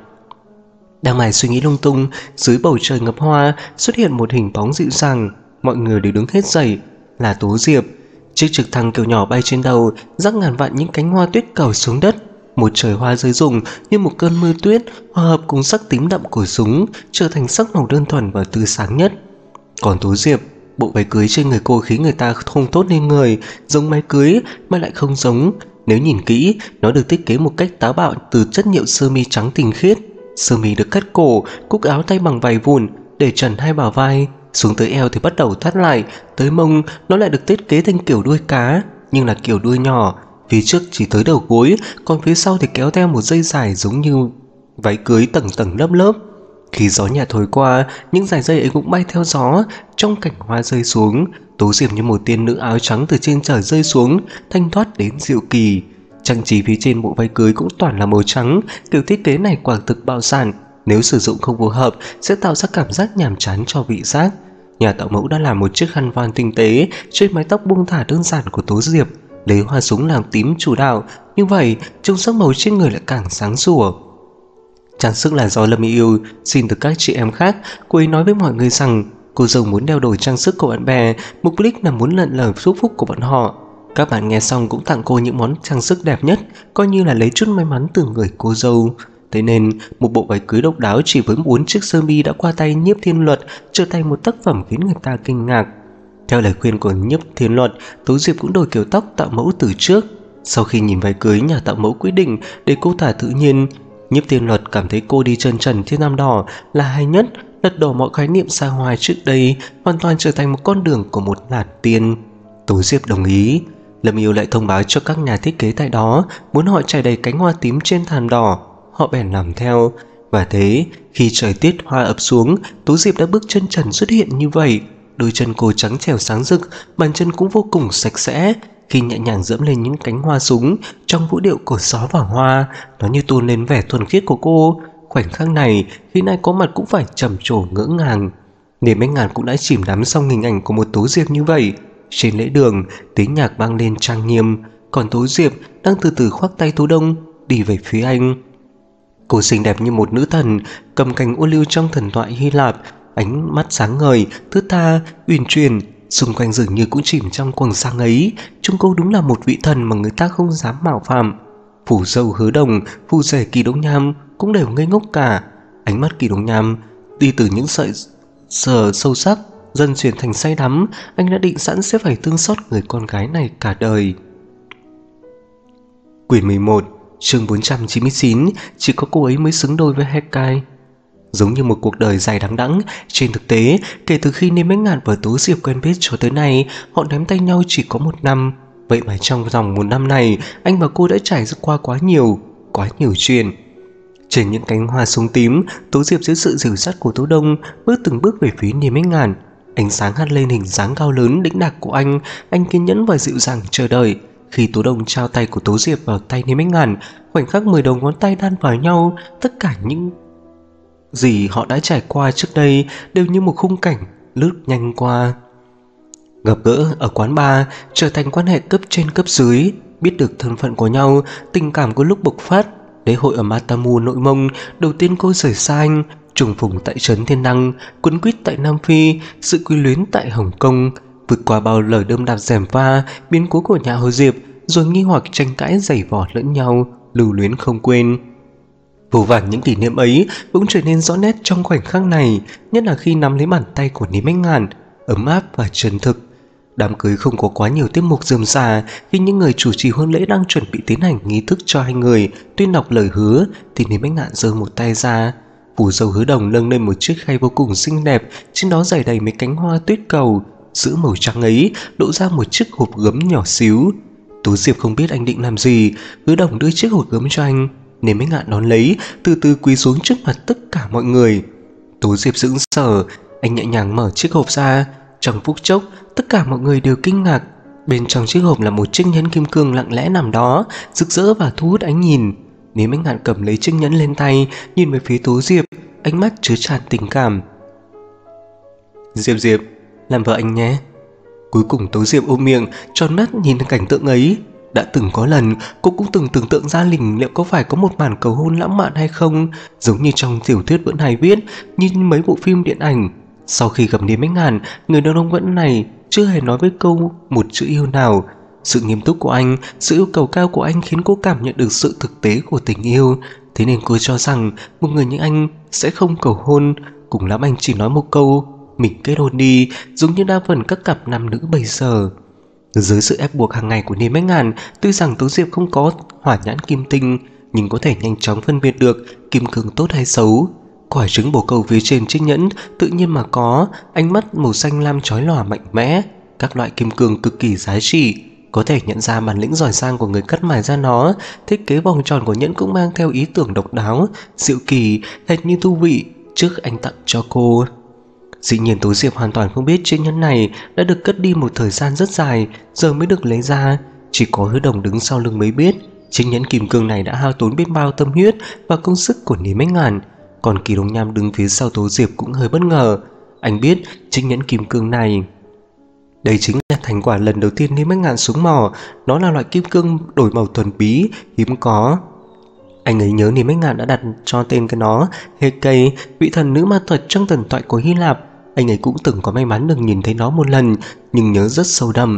Đang mải suy nghĩ lung tung, dưới bầu trời ngập hoa xuất hiện một hình bóng dịu dàng. Mọi người đều đứng hết dậy. Là Tố Diệp. Chiếc trực thăng kiểu nhỏ bay trên đầu, rắc ngàn vạn những cánh hoa tuyết cầu xuống đất. Một trời hoa rơi rụng như một cơn mưa tuyết, hòa hợp cùng sắc tím đậm của súng, trở thành sắc màu đơn thuần và tươi sáng nhất. Còn Tố Diệp, bộ váy cưới trên người cô khiến người ta không tốt nên người, giống váy cưới mà lại không giống. Nếu nhìn kỹ, nó được thiết kế một cách táo bạo từ chất liệu sơ mi trắng tinh khiết. Sơ mi được cắt cổ, cúc áo tay bằng vải vụn, để trần hai bả vai, xuống tới eo thì bắt đầu thắt lại, tới mông nó lại được thiết kế thành kiểu đuôi cá, nhưng là kiểu đuôi nhỏ. Phía trước chỉ tới đầu gối, còn phía sau thì kéo theo một dây dài giống như váy cưới tầng tầng lớp lớp. Khi gió nhẹ thổi qua, những dải dây ấy cũng bay theo gió. Trong cảnh hoa rơi xuống, Tố Diệp như một tiên nữ áo trắng từ trên trời rơi xuống, thanh thoát đến diệu kỳ. Trang trí phía trên bộ váy cưới cũng toàn là màu trắng. Kiểu thiết kế này quả thực bạo sản, nếu sử dụng không phù hợp sẽ tạo ra cảm giác nhàm chán cho vị giác. Nhà tạo mẫu đã làm một chiếc khăn voan tinh tế trên mái tóc buông thả đơn giản của Tố Diệp, lấy hoa súng làm tím chủ đạo. Như vậy trông sắc màu trên người lại càng sáng sủa. Trang sức là do Lâm Y Yêu xin từ các chị em khác. Cô ấy nói với mọi người rằng cô dâu muốn đeo đổi trang sức của bạn bè, mục đích là muốn lận lời chúc phúc của bọn họ. Các bạn nghe xong cũng tặng cô những món trang sức đẹp nhất, coi như là lấy chút may mắn từ người cô dâu. Thế nên một bộ váy cưới độc đáo chỉ với 4 chiếc sơ mi đã qua tay Nhiếp Thiên Luật trở thành một tác phẩm khiến người ta kinh ngạc. Theo lời khuyên của Nhiếp Thiên Luật, Tố Diệp cũng đổi kiểu tóc tạo mẫu từ trước. Sau khi nhìn váy cưới, nhà tạo mẫu quyết định để cô thả tự nhiên. Nhiếp Thiên Luật cảm thấy cô đi chân trần trên Nam Đỏ là hay nhất, lật đổ mọi khái niệm xa hoa trước đây, hoàn toàn trở thành một con đường của một làn tiên. Tố Diệp đồng ý. Lâm Yêu lại thông báo cho các nhà thiết kế tại đó muốn họ trải đầy cánh hoa tím trên thảm đỏ. Họ bèn làm theo. Và thế, khi trời tiết hoa ập xuống, Tố Diệp đã bước chân trần xuất hiện như vậy. Đôi chân cô trắng trẻo sáng rực, bàn chân cũng vô cùng sạch sẽ. Khi nhẹ nhàng dẫm lên những cánh hoa súng trong vũ điệu của gió và hoa, nó như tôn lên vẻ thuần khiết của cô. Khoảnh khắc này khiến ai có mặt cũng phải trầm trồ ngỡ ngàng. Niềm Bách Ngàn cũng đã chìm đắm trong hình ảnh của một Tố Diệp như vậy. Trên lễ đường, tiếng nhạc vang lên trang nghiêm, còn Tố Diệp đang từ từ khoác tay Tố Đông đi về phía anh. Cô xinh đẹp như một nữ thần, cầm cành ô liu trong thần thoại Hy Lạp, ánh mắt sáng ngời, thướt tha, uyển chuyển, xung quanh dường như cũng chìm trong quầng sáng ấy. Trông cô đúng là một vị thần mà người ta không dám mạo phạm. Phù dâu Hứa Đồng, phù rể Kỳ Đống Nham cũng đều ngây ngốc cả. Ánh mắt Kỳ Đống Nham đi từ những sợi sờ sâu sắc dần chuyển thành say đắm. Anh đã định sẵn sẽ phải thương xót người con gái này cả đời. Quyển 11, chương 499. Chỉ có cô ấy mới xứng đôi với Hekai. Giống như một cuộc đời dài đằng đẵng, trên thực tế, kể từ khi Niêm Bách Ngạn và Tố Diệp quen biết cho tới nay, họ nắm tay nhau chỉ có 1 năm. Vậy mà trong vòng 1 năm này, anh và cô đã trải qua quá nhiều chuyện. Trên những cánh hoa súng tím, Tố Diệp dưới sự dìu dắt của Tố Đông bước từng bước về phía Niêm Bách Ngạn. Ánh sáng hắt lên hình dáng cao lớn đĩnh đạc của anh kiên nhẫn và dịu dàng chờ đợi. Khi Tố Đông trao tay của Tố Diệp vào tay Niêm Bách Ngạn, khoảnh khắc 10 đầu ngón tay đan vào nhau, tất cả những gì họ đã trải qua trước đây đều như một khung cảnh lướt nhanh qua. Gặp gỡ ở quán bar trở thành quan hệ cấp trên cấp dưới, biết được thân phận của nhau, tình cảm có lúc bộc phát. Lễ hội ở Matamu Nội Mông, đầu tiên cô rời xa anh, trùng phùng tại trấn Thiên Đăng, quấn quýt tại Nam Phi, sự quy luyến tại Hồng Kông, vượt qua bao lời đơm đạp gièm pha, biến cố của nhà họ Diệp, rồi nghi hoặc tranh cãi giày vò lẫn nhau, lưu luyến không quên. Vô vàn những kỷ niệm ấy cũng trở nên rõ nét trong khoảnh khắc này, nhất là khi nắm lấy bàn tay của Niêm Bách Ngạn, ấm áp và chân thực. Đám cưới không có quá nhiều tiết mục rườm rà. Khi những người chủ trì hôn lễ đang chuẩn bị tiến hành nghi thức cho hai người tuyên đọc lời hứa, thì Niêm Bách Ngạn giơ một tay ra. Phù dâu Hứa Đồng nâng lên một chiếc khay vô cùng xinh đẹp, trên đó rải đầy mấy cánh hoa tuyết cầu. Giữa màu trắng ấy lộ ra một chiếc hộp gấm nhỏ xíu. Tố Diệp không biết anh định làm gì. Hứa Đồng đưa chiếc hộp gấm cho anh. Niêm Bách Ngạn đón lấy, từ từ quỳ xuống trước mặt tất cả mọi người. Tố Diệp sững sờ. Anh nhẹ nhàng mở chiếc hộp ra. Trong phút chốc, tất cả mọi người đều kinh ngạc. Bên trong chiếc hộp là một chiếc nhẫn kim cương lặng lẽ nằm đó, rực rỡ và thu hút ánh nhìn. Niêm Bách Ngạn cầm lấy chiếc nhẫn lên tay, nhìn về phía Tố Diệp, ánh mắt chứa tràn tình cảm. Diệp, làm vợ anh nhé. Cuối cùng Tố Diệp ôm miệng, tròn mắt nhìn cảnh tượng ấy. Đã từng có lần, cô cũng từng tưởng tượng ra liệu có phải có một màn cầu hôn lãng mạn hay không, giống như trong tiểu thuyết vẫn hay viết, như mấy bộ phim điện ảnh. Sau khi gặp Niêm Bách Ngạn, người đàn ông vẫn này chưa hề nói với câu một chữ yêu nào. Sự nghiêm túc của anh, sự yêu cầu cao của anh khiến cô cảm nhận được sự thực tế của tình yêu. Thế nên cô cho rằng một người như anh sẽ không cầu hôn, cùng lắm anh chỉ nói một câu mình kết hôn đi, giống như đa phần các cặp nam nữ bây giờ. Dưới sự ép buộc hàng ngày của Niêm Bách Ngạn, tuy rằng Tố Diệp không có hỏa nhãn kim tinh, nhưng có thể nhanh chóng phân biệt được kim cương tốt hay xấu. Quả trứng bồ câu phía trên chiếc nhẫn tự nhiên mà có ánh mắt màu xanh lam chói lòa mạnh mẽ, các loại kim cương cực kỳ giá trị. Có thể nhận ra bản lĩnh giỏi giang của người cắt mài ra nó. Thiết kế vòng tròn của nhẫn cũng mang theo ý tưởng độc đáo, diệu kỳ, hệt như thú vị trước anh tặng cho cô. Dĩ nhiên Tố Diệp hoàn toàn không biết chiếc nhẫn này đã được cất đi một thời gian rất dài, giờ mới được lấy ra. Chỉ có Hứa Đồng đứng sau lưng mới biết chiếc nhẫn kim cương này đã hao tốn biết bao tâm huyết và công sức của Niêm Bách Ngạn. Còn Kỳ Đống Nham đứng phía sau Tố Diệp cũng hơi bất ngờ. Anh biết chiếc nhẫn kim cương này, đây chính là thành quả lần đầu tiên Niêm Bách Ngạn xuống mỏ. Nó là loại kim cương đổi màu thuần bí, hiếm có. Anh ấy nhớ Niêm Bách Ngạn đã đặt cho tên cái nó Hekai, vị thần nữ ma thuật trong thần thoại của Hy Lạp. Anh ấy cũng từng có may mắn được nhìn thấy nó một lần, nhưng nhớ rất sâu đậm.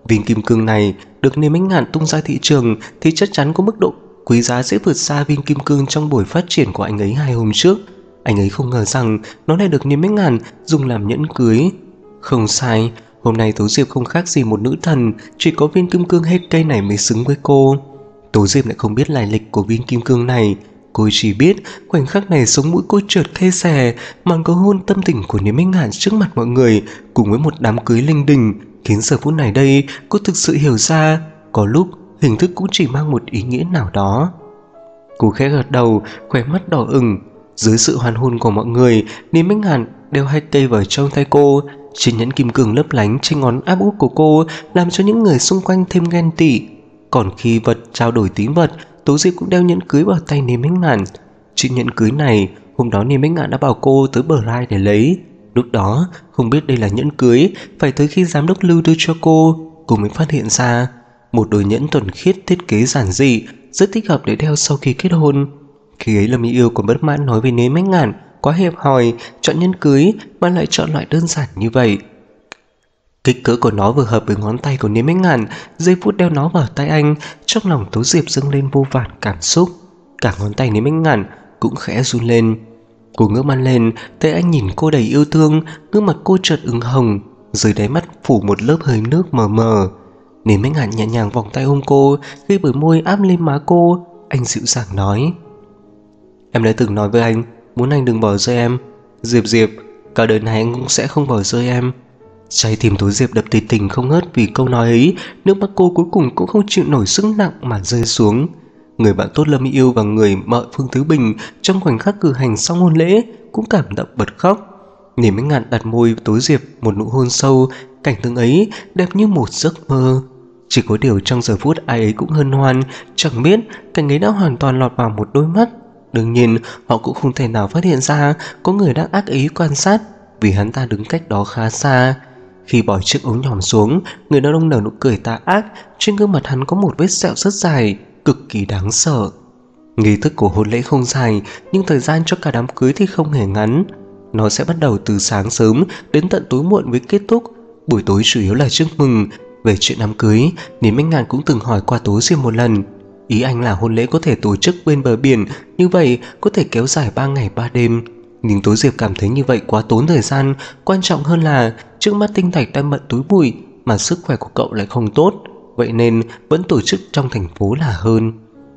Viên kim cương này được Niêm Ánh Ngạn tung ra thị trường thì chắc chắn có mức độ quý giá sẽ vượt xa viên kim cương trong buổi phát triển của anh ấy 2 hôm trước. Anh ấy không ngờ rằng nó lại được Niêm Ánh Ngạn dùng làm nhẫn cưới. Không sai, hôm nay Tố Diệp không khác gì một nữ thần, chỉ có viên kim cương hết cây này mới xứng với cô. Tố Diệp lại không biết lai lịch của viên kim cương này. Cô chỉ biết khoảnh khắc này sống mũi cô chợt cay xè, màn cầu hôn tâm tình của Niêm Ánh Ngạn trước mặt mọi người cùng với một đám cưới linh đình khiến giờ phút này đây cô thực sự hiểu ra có lúc hình thức cũng chỉ mang một ý nghĩa nào đó. Cô khẽ gật đầu, khóe mắt đỏ ửng. Dưới sự hoan hôn của mọi người, Niêm Ánh Ngạn đeo 2 cây vào trong tay cô. Trên nhẫn kim cương lấp lánh trên ngón áp út của cô làm cho những người xung quanh thêm ghen tị. Còn khi vật trao đổi tín vật, Tố Diệp cũng đeo nhẫn cưới vào tay Niêm Ánh Ngạn. Chiếc nhẫn cưới này hôm đó Niêm Ánh Ngạn đã bảo cô tới Bờ Rai để lấy. Lúc đó không biết đây là nhẫn cưới, phải tới khi giám đốc Lưu đưa cho cô mới phát hiện ra. Một đôi nhẫn thuần khiết thiết kế giản dị, rất thích hợp để đeo sau khi kết hôn. Khi ấy Lâm Y Yêu còn bất mãn nói với Niêm Ánh Ngạn quá hẹp hòi, chọn nhẫn cưới mà lại chọn loại đơn giản như vậy. Kích cỡ của nó vừa hợp với ngón tay của Niêm Ánh Ngạn. Giây phút đeo nó vào tay anh, trong lòng Tố Diệp dâng lên vô vàn cảm xúc. Cả ngón tay Niêm Ánh Ngạn cũng khẽ run lên. Cô ngước mắt lên, thấy anh nhìn cô đầy yêu thương, gương mặt cô chợt ửng hồng, dưới đáy mắt phủ một lớp hơi nước mờ mờ. Niêm Ánh Ngạn nhẹ nhàng vòng tay ôm cô, ghi bờ môi áp lên má cô. Anh dịu dàng nói: "Em đã từng nói với anh muốn anh đừng bỏ rơi em. Diệp Diệp, cả đời này anh cũng sẽ không bỏ rơi em." Trái tim Tố Diệp đập thình thình không ngớt vì câu nói ấy. Nước mắt cô cuối cùng cũng không chịu nổi sức nặng mà rơi xuống. Người bạn tốt Lâm Y Yêu và người mợ Phương Thứ Bình trong khoảnh khắc cử hành xong hôn lễ cũng cảm động bật khóc. Niêm Ánh Ngạn đặt môi Tố Diệp một nụ hôn sâu. Cảnh tượng ấy đẹp như một giấc mơ. Chỉ có điều trong giờ phút ai ấy cũng hân hoan, chẳng biết cảnh ấy đã hoàn toàn lọt vào một đôi mắt. Đương nhiên họ cũng không thể nào phát hiện ra có người đang ác ý quan sát, vì hắn ta đứng cách đó khá xa. Khi bỏ chiếc ống nhòm xuống, người đàn ông nở nụ cười tà ác. Trên gương mặt hắn có một vết sẹo rất dài, cực kỳ đáng sợ. Nghi thức của hôn lễ không dài, nhưng thời gian cho cả đám cưới thì không hề ngắn. Nó sẽ bắt đầu từ sáng sớm đến tận tối muộn mới kết thúc. Buổi tối chủ yếu là chúc mừng. Về chuyện đám cưới, Niêm Ánh Ngạn cũng từng hỏi qua Tố Diệp một lần. Ý anh là hôn lễ có thể tổ chức bên bờ biển, như vậy có thể kéo dài 3 ngày 3 đêm. Nhưng Tố Diệp cảm thấy như vậy quá tốn thời gian. Quan trọng hơn là trước mắt Tinh Thạch đang bận túi bụi, mà sức khỏe của cậu lại không tốt, vậy nên vẫn tổ chức trong thành phố là hơn.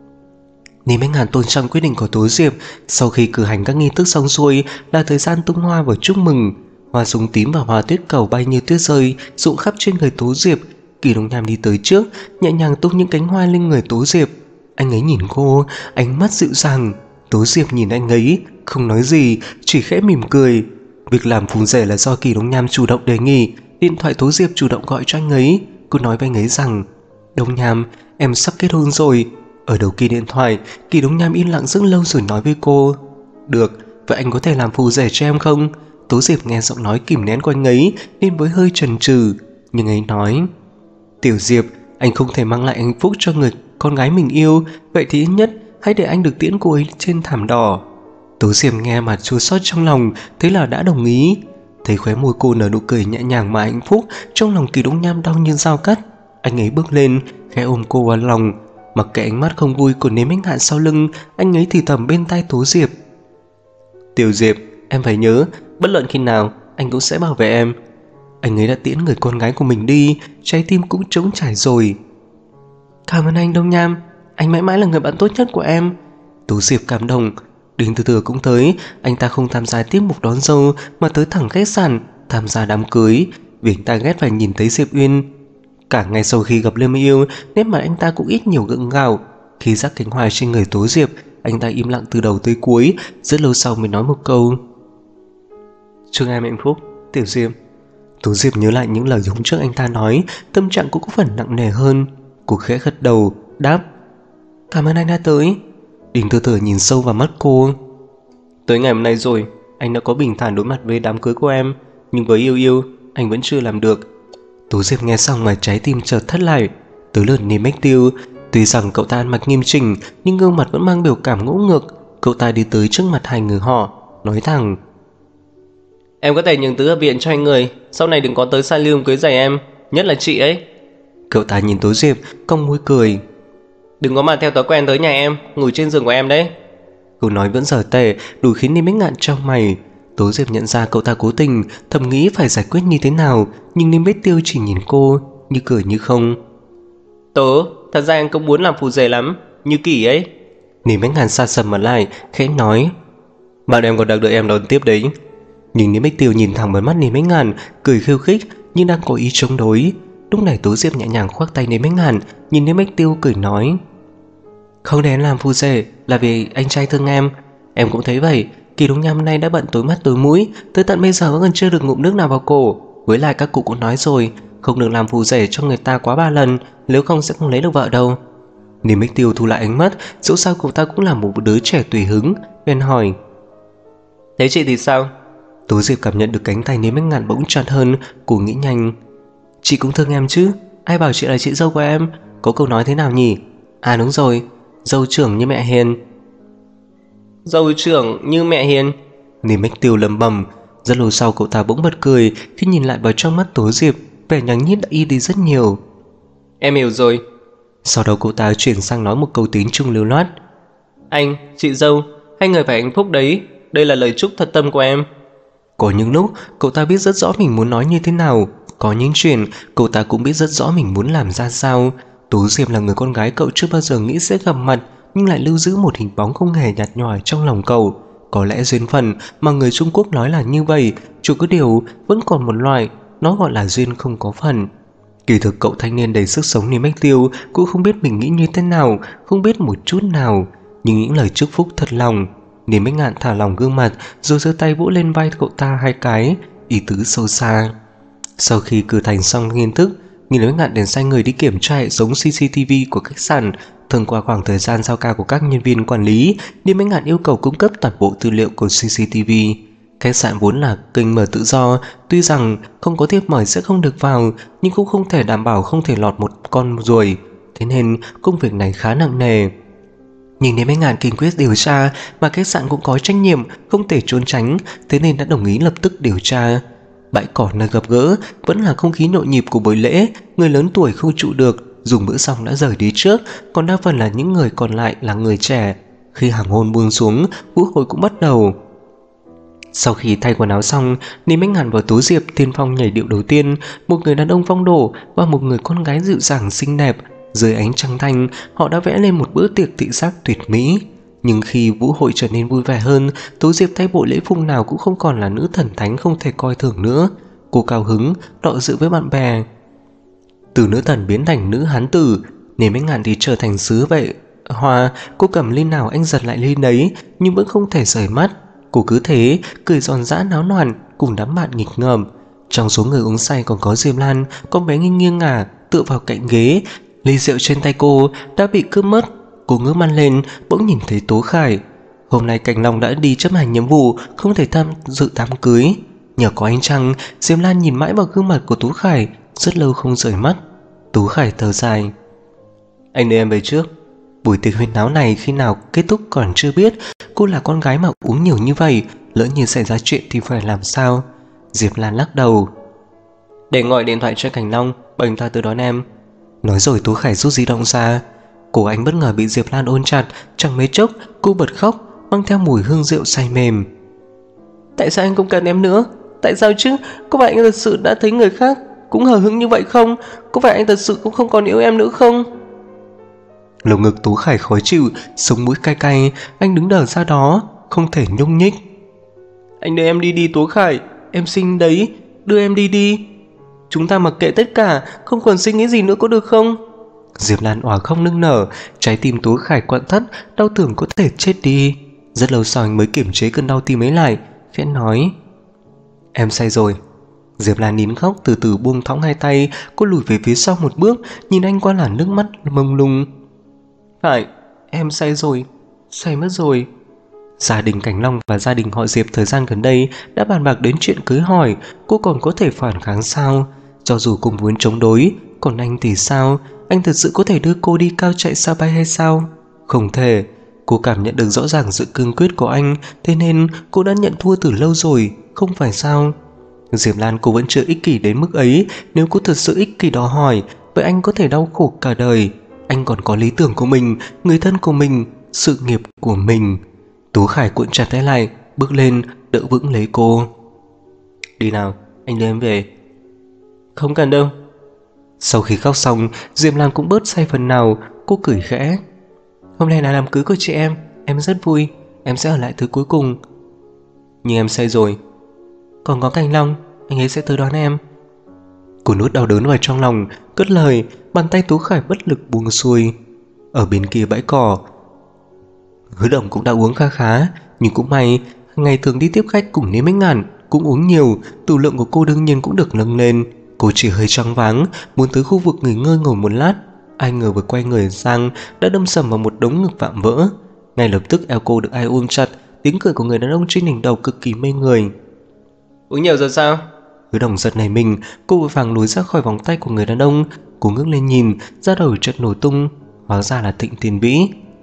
Niêm Ánh Ngạn tôn trọng quyết định của Tố Diệp. Sau khi cử hành các nghi thức xong xuôi là thời gian tung hoa và chúc mừng. Hoa súng tím và hoa tuyết cầu bay như tuyết rơi rụng khắp trên người Tố Diệp. Kỳ Đông Nham đi tới trước, nhẹ nhàng tung những cánh hoa lên người Tố Diệp. Anh ấy nhìn cô, ánh mắt dịu dàng. Tố Diệp nhìn anh ấy, không nói gì, chỉ khẽ mỉm cười. Việc làm phù rể là do Kỳ Đông Nham chủ động đề nghị. Điện thoại Tố Diệp chủ động gọi cho anh ấy. Cô nói với anh ấy rằng: "Đông Nham, em sắp kết hôn rồi." Ở đầu kia điện thoại, Kỳ Đông Nham im lặng rất lâu rồi nói với cô: "Được, vậy anh có thể làm phù rể cho em không?" Tố Diệp nghe giọng nói kìm nén của anh ấy nên với hơi chần chừ, nhưng anh nói: "Tiểu Diệp, anh không thể mang lại hạnh phúc cho người con gái mình yêu, vậy thì ít nhất hãy để anh được tiễn cô ấy trên thảm đỏ." Tố Diệp nghe mà chua xót trong lòng, thế là đã đồng ý. Thấy khóe môi cô nở nụ cười nhẹ nhàng mà hạnh phúc, trong lòng Kỳ Đông Nham đau như dao cắt. Anh ấy bước lên, khẽ ôm cô vào lòng. Mặc kệ ánh mắt không vui của Niêm Ánh Ngạn sau lưng, anh ấy thì thầm bên tai Tố Diệp: "Tiểu Diệp, em phải nhớ, bất luận khi nào anh cũng sẽ bảo vệ em." Anh ấy đã tiễn người con gái của mình đi, trái tim cũng trống trải rồi. "Cảm ơn anh Đông Nham, anh mãi mãi là người bạn tốt nhất của em." Tố Diệp cảm động. Đinh Từ Từ cũng tới. Anh ta không tham gia tiết mục đón dâu mà tới thẳng khách sạn tham gia đám cưới, vì anh ta ghét phải nhìn thấy Diệp Uyên. Cả ngày sau khi gặp Lâm Yêu, nét mặt anh ta cũng ít nhiều gượng gạo. Khi rắc cánh hoa trên người Tố Diệp, anh ta im lặng từ đầu tới cuối, rất lâu sau mới nói một câu: "Chúc em hạnh phúc, Tiểu Diệp." Tố Diệp nhớ lại những lời hôm trước anh ta nói, tâm trạng cũng có phần nặng nề hơn. Cô khẽ gật đầu, đáp: "Cảm ơn anh đã tới." Đinh Từ Từ nhìn sâu vào mắt cô. "Tới ngày hôm nay rồi, anh đã có bình thản đối mặt với đám cưới của em, nhưng với Yêu Yêu, anh vẫn chưa làm được." Tố Diệp nghe xong mà trái tim chợt thắt lại. Tới lượt Niêm Bách Tiêu. Tuy rằng cậu ta ăn mặc nghiêm chỉnh, nhưng gương mặt vẫn mang biểu cảm ngỗ ngược. Cậu ta đi tới trước mặt hai người họ, nói thẳng: "Em có thể nhường tứ hợp viện cho hai người, sau này đừng có tới sai lương cưới giày em, nhất là chị ấy." Cậu ta nhìn Tố Diệp, cong môi cười. Đừng có mà theo thói quen tới nhà em, ngủ trên giường của em đấy. Câu nói vẫn dở tệ, đủ khiến Niêm Bích Ngạn trong mày. Tố Diệp nhận ra cậu ta cố tình, thầm nghĩ phải giải quyết như thế nào, nhưng Niêm Bích Tiêu chỉ nhìn cô, như cười như không. Tố, thật ra em cũng muốn làm phù rể lắm, như Kỷ ấy. Niêm Bích Ngạn xa sầm mặt lại, khẽ nói. Bạn em còn đang đợi em đón tiếp đấy. Nhưng Niêm Bích Tiêu nhìn thẳng vào mắt Niêm Bích Ngạn, cười khiêu khích nhưng đang có ý chống đối. Lúc này Tố Diệp nhẹ nhàng khoác tay Niêm Bích Ngạn, nhìn Niêm Bích Tiêu cười nói. Không đến làm phù rể là vì anh trai thương em cũng thấy vậy. Kỳ đúng năm nay đã bận tối mắt tối mũi, tới tận bây giờ vẫn còn chưa được ngụm nước nào vào cổ. Với lại các cụ cũng nói rồi, không được làm phù rể cho người ta quá 3 lần, nếu không sẽ không lấy được vợ đâu. Niêm Bích Tiêu thu lại ánh mắt, dẫu sao cậu ta cũng là một đứa trẻ tùy hứng, bèn hỏi. Thế chị thì sao? Tố Diệp cảm nhận được cánh tay Niêm Bích Ngạn bỗng chặt hơn, cô nghĩ nhanh. Chị cũng thương em chứ, ai bảo chị là chị dâu của em, có câu nói thế nào nhỉ? À đúng rồi, dâu trưởng như mẹ hiền. Dâu trưởng như mẹ hiền. Niêm Bích Tiêu lẩm bẩm. Rất lâu sau cậu ta bỗng bật cười khi nhìn lại vào trong mắt Tố Diệp, vẻ nháng nhít đã y đi rất nhiều. Em hiểu rồi. Sau đó cậu ta chuyển sang nói một câu tiếng Trung lưu loát. Anh, chị dâu, hai người phải hạnh phúc đấy, đây là lời chúc thật tâm của em. Có những lúc cậu ta biết rất rõ mình muốn nói như thế nào, có những chuyện cậu ta cũng biết rất rõ mình muốn làm ra sao. Tố Diệp là người con gái cậu chưa bao giờ nghĩ sẽ gặp mặt, nhưng lại lưu giữ một hình bóng không hề nhạt nhòa trong lòng cậu. Có lẽ duyên phận mà người Trung Quốc nói là như vậy, chỉ có điều vẫn còn một loại, nó gọi là duyên không có phận. Kỳ thực cậu thanh niên đầy sức sống Niêm Bích Tiêu cũng không biết mình nghĩ như thế nào, không biết một chút nào, nhưng những lời chúc phúc thật lòng. Niêm Bích Ngạn thả lỏng gương mặt, rồi giơ tay vỗ lên vai cậu ta 2 cái, ý tứ sâu xa. Sau khi cử hành xong nghi thức, Niêm Bích Ngạn liền sai người đi kiểm tra hệ thống CCTV của khách sạn. Thường qua khoảng thời gian giao ca của các nhân viên quản lý, Niêm Bích Ngạn yêu cầu cung cấp toàn bộ tư liệu của CCTV. Khách sạn vốn là kênh mở tự do, tuy rằng không có thiệp mời sẽ không được vào, nhưng cũng không thể đảm bảo không thể lọt một con ruồi, thế nên công việc này khá nặng nề. Nhưng Niêm Bích Ngạn kiên quyết điều tra, mà khách sạn cũng có trách nhiệm, không thể trốn tránh, thế nên đã đồng ý lập tức điều tra. Bãi cỏ nơi gặp gỡ vẫn là không khí nhộn nhịp của buổi lễ, người lớn tuổi không trụ được, dùng bữa xong đã rời đi trước, còn đa phần là những người còn lại là người trẻ. Khi hoàng hôn buông xuống, vũ hội cũng bắt đầu. Sau khi thay quần áo xong, Niêm Bích Ngạn và Tố Diệp tiên phong nhảy điệu đầu tiên, một người đàn ông phong độ và một người con gái dịu dàng xinh đẹp. Dưới ánh trăng thanh, họ đã vẽ lên một bữa tiệc thị giác tuyệt mỹ. Nhưng khi vũ hội trở nên vui vẻ hơn, Tố Diệp thay bộ lễ phục nào cũng không còn là nữ thần thánh không thể coi thường nữa. Cô cao hứng, đọ dự với bạn bè. Từ nữ thần biến thành nữ hán tử, Niêm Bích Ngạn thì trở thành sứ vệ hoa. Cô cầm ly nào anh giật lại ly đấy, nhưng vẫn không thể rời mắt. Cô cứ thế, cười giòn giã náo loạn cùng đám bạn nghịch ngợm. Trong số người uống say còn có Diệp Lan, con bé nghiêng nghiêng ngả tựa vào cạnh ghế. Ly rượu trên tay cô đã bị cướp mất. Cô ngước mắt lên, bỗng nhìn thấy Tố Khải. Hôm nay Cảnh Long đã đi chấp hành nhiệm vụ, không thể tham dự đám cưới. Nhờ có ánh trăng, Diệp Lan nhìn mãi vào gương mặt của Tú Khải, rất lâu không rời mắt. Tú Khải thở dài. Anh đưa em về trước. Buổi tiệc huyên náo này khi nào kết thúc còn chưa biết. Cô là con gái mà uống nhiều như vậy, lỡ như xảy ra chuyện thì phải làm sao? Diệp Lan lắc đầu. Để gọi điện thoại cho Cảnh Long, bảo anh ta tới đón em. Nói rồi Tú Khải rút di động ra. Cổ anh bất ngờ bị Diệp Lan ôm chặt, chẳng mấy chốc cô bật khóc, mang theo mùi hương rượu say mềm. Tại sao anh không cần em nữa? Tại sao chứ? Có phải anh thật sự đã thấy người khác cũng hờ hững như vậy không? Có phải anh thật sự cũng không còn yêu em nữa không? Lồng ngực Tú Khải khó chịu, sống mũi cay cay, anh đứng đờ ra đó, không thể nhúc nhích. Anh đưa em đi đi Tú Khải, em xin đấy, đưa em đi đi. Chúng ta mặc kệ tất cả, không còn suy nghĩ gì nữa có được không? Diệp Lan òa khóc nức nở, trái tim Tú Khải quặn thắt, đau tưởng có thể chết đi. Rất lâu sau anh mới kiềm chế cơn đau tim ấy lại, khẽ nói. Em say rồi. Diệp Lan nín khóc, từ từ buông thõng hai tay, cô lùi về phía sau một bước, nhìn anh qua làn nước mắt mông lung. Phải, em say rồi, say mất rồi. Gia đình Cảnh Long và gia đình họ Diệp thời gian gần đây đã bàn bạc đến chuyện cưới hỏi, cô còn có thể phản kháng sao? Cho dù cùng muốn chống đối, còn anh thì sao? Anh thật sự có thể đưa cô đi cao chạy xa bay hay sao? Không thể. Cô cảm nhận được rõ ràng sự cương quyết của anh, thế nên cô đã nhận thua từ lâu rồi, không phải sao? Diệp Lan cô vẫn chưa ích kỷ đến mức ấy. Nếu cô thật sự ích kỷ đòi hỏi, vậy anh có thể đau khổ cả đời. Anh còn có lý tưởng của mình, người thân của mình, sự nghiệp của mình. Tú Khải cuộn chặt tay lại, bước lên, đỡ vững lấy cô. Đi nào, anh đưa em về. Không cần đâu. Sau khi khóc xong, Diệp Lam cũng bớt say phần nào, cô cười khẽ. Hôm nay là đám cưới của chị em rất vui, em sẽ ở lại tới cuối cùng. Nhưng em say rồi. Còn có Cảnh Long, anh ấy sẽ tới đón em. Cô nuốt đau đớn vào trong lòng, cất lời, bàn tay Tú Khải bất lực buông xuôi. Ở bên kia bãi cỏ, Hứa Đồng cũng đã uống khá khá, nhưng cũng may, ngày thường đi tiếp khách cùng Lý Minh Ngạn cũng uống nhiều, tửu lượng của cô đương nhiên cũng được nâng lên. Cô chỉ hơi choáng váng, muốn tới khu vực nghỉ ngơi ngồi một lát, ai ngờ vừa quay người sang đã đâm sầm vào một đống ngực vạm vỡ. Ngay lập tức eo cô được ai ôm chặt, tiếng cười của người đàn ông trên đỉnh đầu cực kỳ mê người. Uống nhiều rồi sao? Hứa Đồng giật nảy mình, cô vội vàng lùi ra khỏi vòng tay của người đàn ông. Cô ngước lên nhìn, da đầu chợt nổ tung, hóa ra là Thịnh Tiền Vĩ.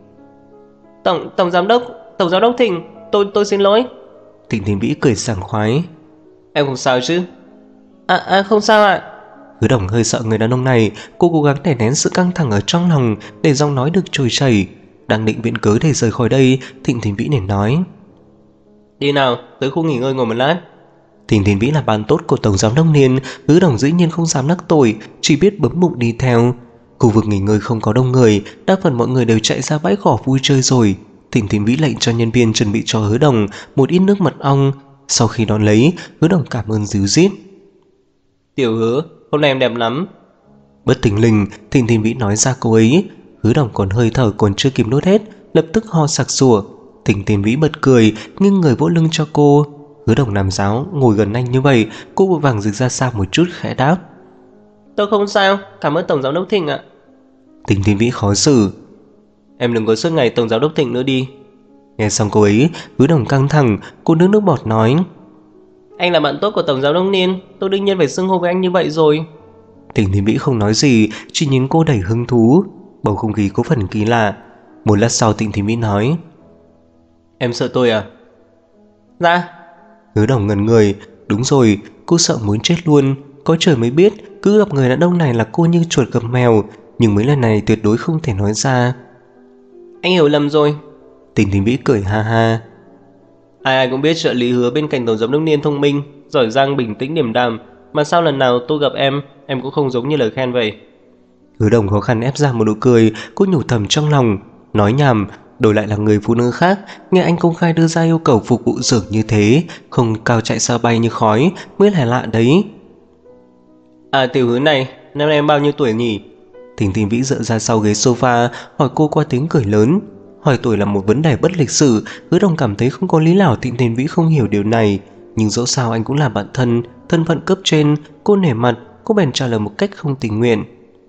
Tổng giám đốc Thịnh, tôi xin lỗi. Thịnh Tiền Vĩ cười sảng khoái. Em không sao chứ? Không sao ạ. Hứa Đồng hơi sợ người đàn ông này, cô cố gắng đè nén sự căng thẳng ở trong lòng để giọng nói được trôi chảy. Đang định viện cớ để rời khỏi đây, Thịnh Tiền Vĩ liền nói. Đi nào, tới khu nghỉ ngơi ngồi một lát. Thịnh Tiền Vĩ là bạn tốt của Tổng giám đốc Niên, Hứa Đồng dĩ nhiên không dám đắc tội, chỉ biết bấm bụng đi theo. Khu vực nghỉ ngơi không có đông người, đa phần mọi người đều chạy ra bãi cỏ vui chơi rồi. Thịnh Tiền Vĩ lệnh cho nhân viên chuẩn bị cho Hứa Đồng một ít nước mật ong. Sau khi đón lấy, Hứa Đồng cảm ơn díu dít. Tiểu Hứa, hôm nay em đẹp lắm. Bất thình lình, Thịnh Tiền Vĩ nói ra câu ấy. Hứa Đồng còn hơi thở còn chưa kịp nuốt hết, lập tức ho sặc sủa. Thịnh Tiền Vĩ bật cười, nghiêng người vỗ lưng cho cô. Hứa Đồng làm giáo ngồi gần anh như vậy, cô vội vàng dịch ra xa một chút khẽ đáp. Tôi không sao, cảm ơn Tổng giám đốc Thịnh ạ. Thịnh Tiền Vĩ khó xử. Em đừng có suốt ngày Tổng giám đốc Thịnh nữa đi. Nghe xong câu ấy, Hứa Đồng căng thẳng, cô nước bọt nói. Anh là bạn tốt của Tổng giám đốc Niên, tôi đương nhiên phải xưng hô với anh như vậy rồi. Thịnh Tiền Vĩ không nói gì, chỉ nhìn cô đầy hứng thú. Bầu không khí có phần kỳ lạ. Một lát sau Thịnh Tiền Vĩ nói. Em sợ tôi à? Dạ. Hứa Đồng ngẩn người. Đúng rồi, cô sợ muốn chết luôn. Có trời mới biết, cứ gặp người đàn ông này là cô như chuột gặp mèo. Nhưng mấy lần này tuyệt đối không thể nói ra. Anh hiểu lầm rồi. Thịnh Tiền Vĩ cười ha ha. Ai cũng biết trợ lý Hứa bên cạnh Tổng giám đốc Niên thông minh, giỏi giang, bình tĩnh, điềm đạm, mà sao lần nào tôi gặp em cũng không giống như lời khen vậy. Hứa Đồng khó khăn ép ra một nụ cười, cô nhủ thầm trong lòng, nói nhảm, đổi lại là người phụ nữ khác, nghe anh công khai đưa ra yêu cầu phục vụ dường như thế, không cao chạy xa bay như khói, mới là lạ đấy. Tiểu Hứa này, năm nay em bao nhiêu tuổi nhỉ? Thịnh Tiền Vĩ dựa ra sau ghế sofa, hỏi cô qua tiếng cười lớn. Hỏi tuổi là một vấn đề bất lịch sự, Hứa Đồng cảm thấy không có lý nào Thịnh Tiền Vĩ không hiểu điều này, nhưng dẫu sao anh cũng là bạn thân, thân phận cấp trên, cô nể mặt, cô bèn trả lời một cách không tình nguyện.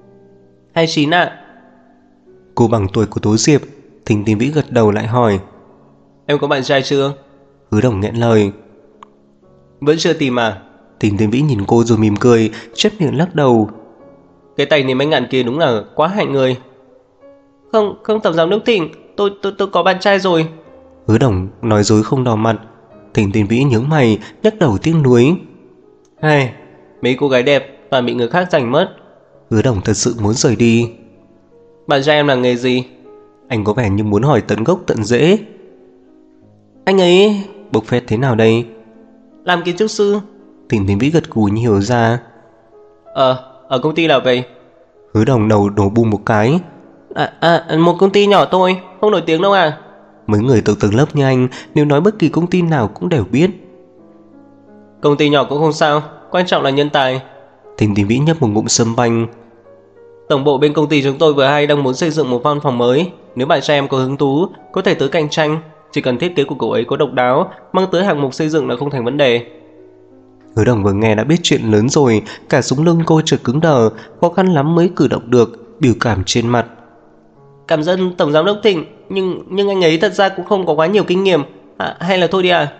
29 ạ. Cô bằng tuổi của Tố Diệp. Thịnh Tiền Vĩ gật đầu lại hỏi. Em có bạn trai chưa? Hứa Đồng nghẹn lời. Vẫn chưa tìm à? Thịnh Tiền Vĩ nhìn cô rồi mỉm cười, chép miệng lắc đầu. Cái tay này mấy ngàn kia đúng là quá hại người. Không Tổng giám đốc Thịnh, tôi có bạn trai rồi. Hứa Đồng nói dối không đỏ mặt. Thịnh Tiền Vĩ nhướng mày, nhắc đầu tiếc nuối. Hay, mấy cô gái đẹp toàn bị người khác giành mất. Hứa Đồng thật sự muốn rời đi. Bạn trai em làm nghề gì? Anh có vẻ như muốn hỏi tận gốc tận rễ. Anh ấy bộc phét thế nào đây? làm kiến trúc sư. Thịnh Tiền Vĩ gật gù như hiểu ra. Ở công ty nào vậy? Hứa Đồng đầu nổ bung một cái. Một công ty nhỏ thôi, không nổi tiếng đâu à. Mấy người từ tầng lớp như anh, nếu nói bất kỳ công ty nào cũng đều biết. Công ty nhỏ cũng không sao, quan trọng là nhân tài. Thịnh Tiền Vĩ nhấp một ngụm sâm banh. Tổng bộ bên công ty chúng tôi vừa hay đang muốn xây dựng một văn phòng mới. Nếu bạn trai em có hứng thú, có thể tới cạnh tranh. Chỉ cần thiết kế của cậu ấy có độc đáo, mang tới hạng mục xây dựng là không thành vấn đề. Hứa Đồng vừa nghe đã biết chuyện lớn rồi, cả sống lưng cô chợt cứng đờ, khó khăn lắm mới cử động được, biểu cảm trên mặt. Cảm ơn Tổng giám đốc Thịnh, nhưng anh ấy thật ra cũng không có quá nhiều kinh nghiệm. Hay là thôi đi à?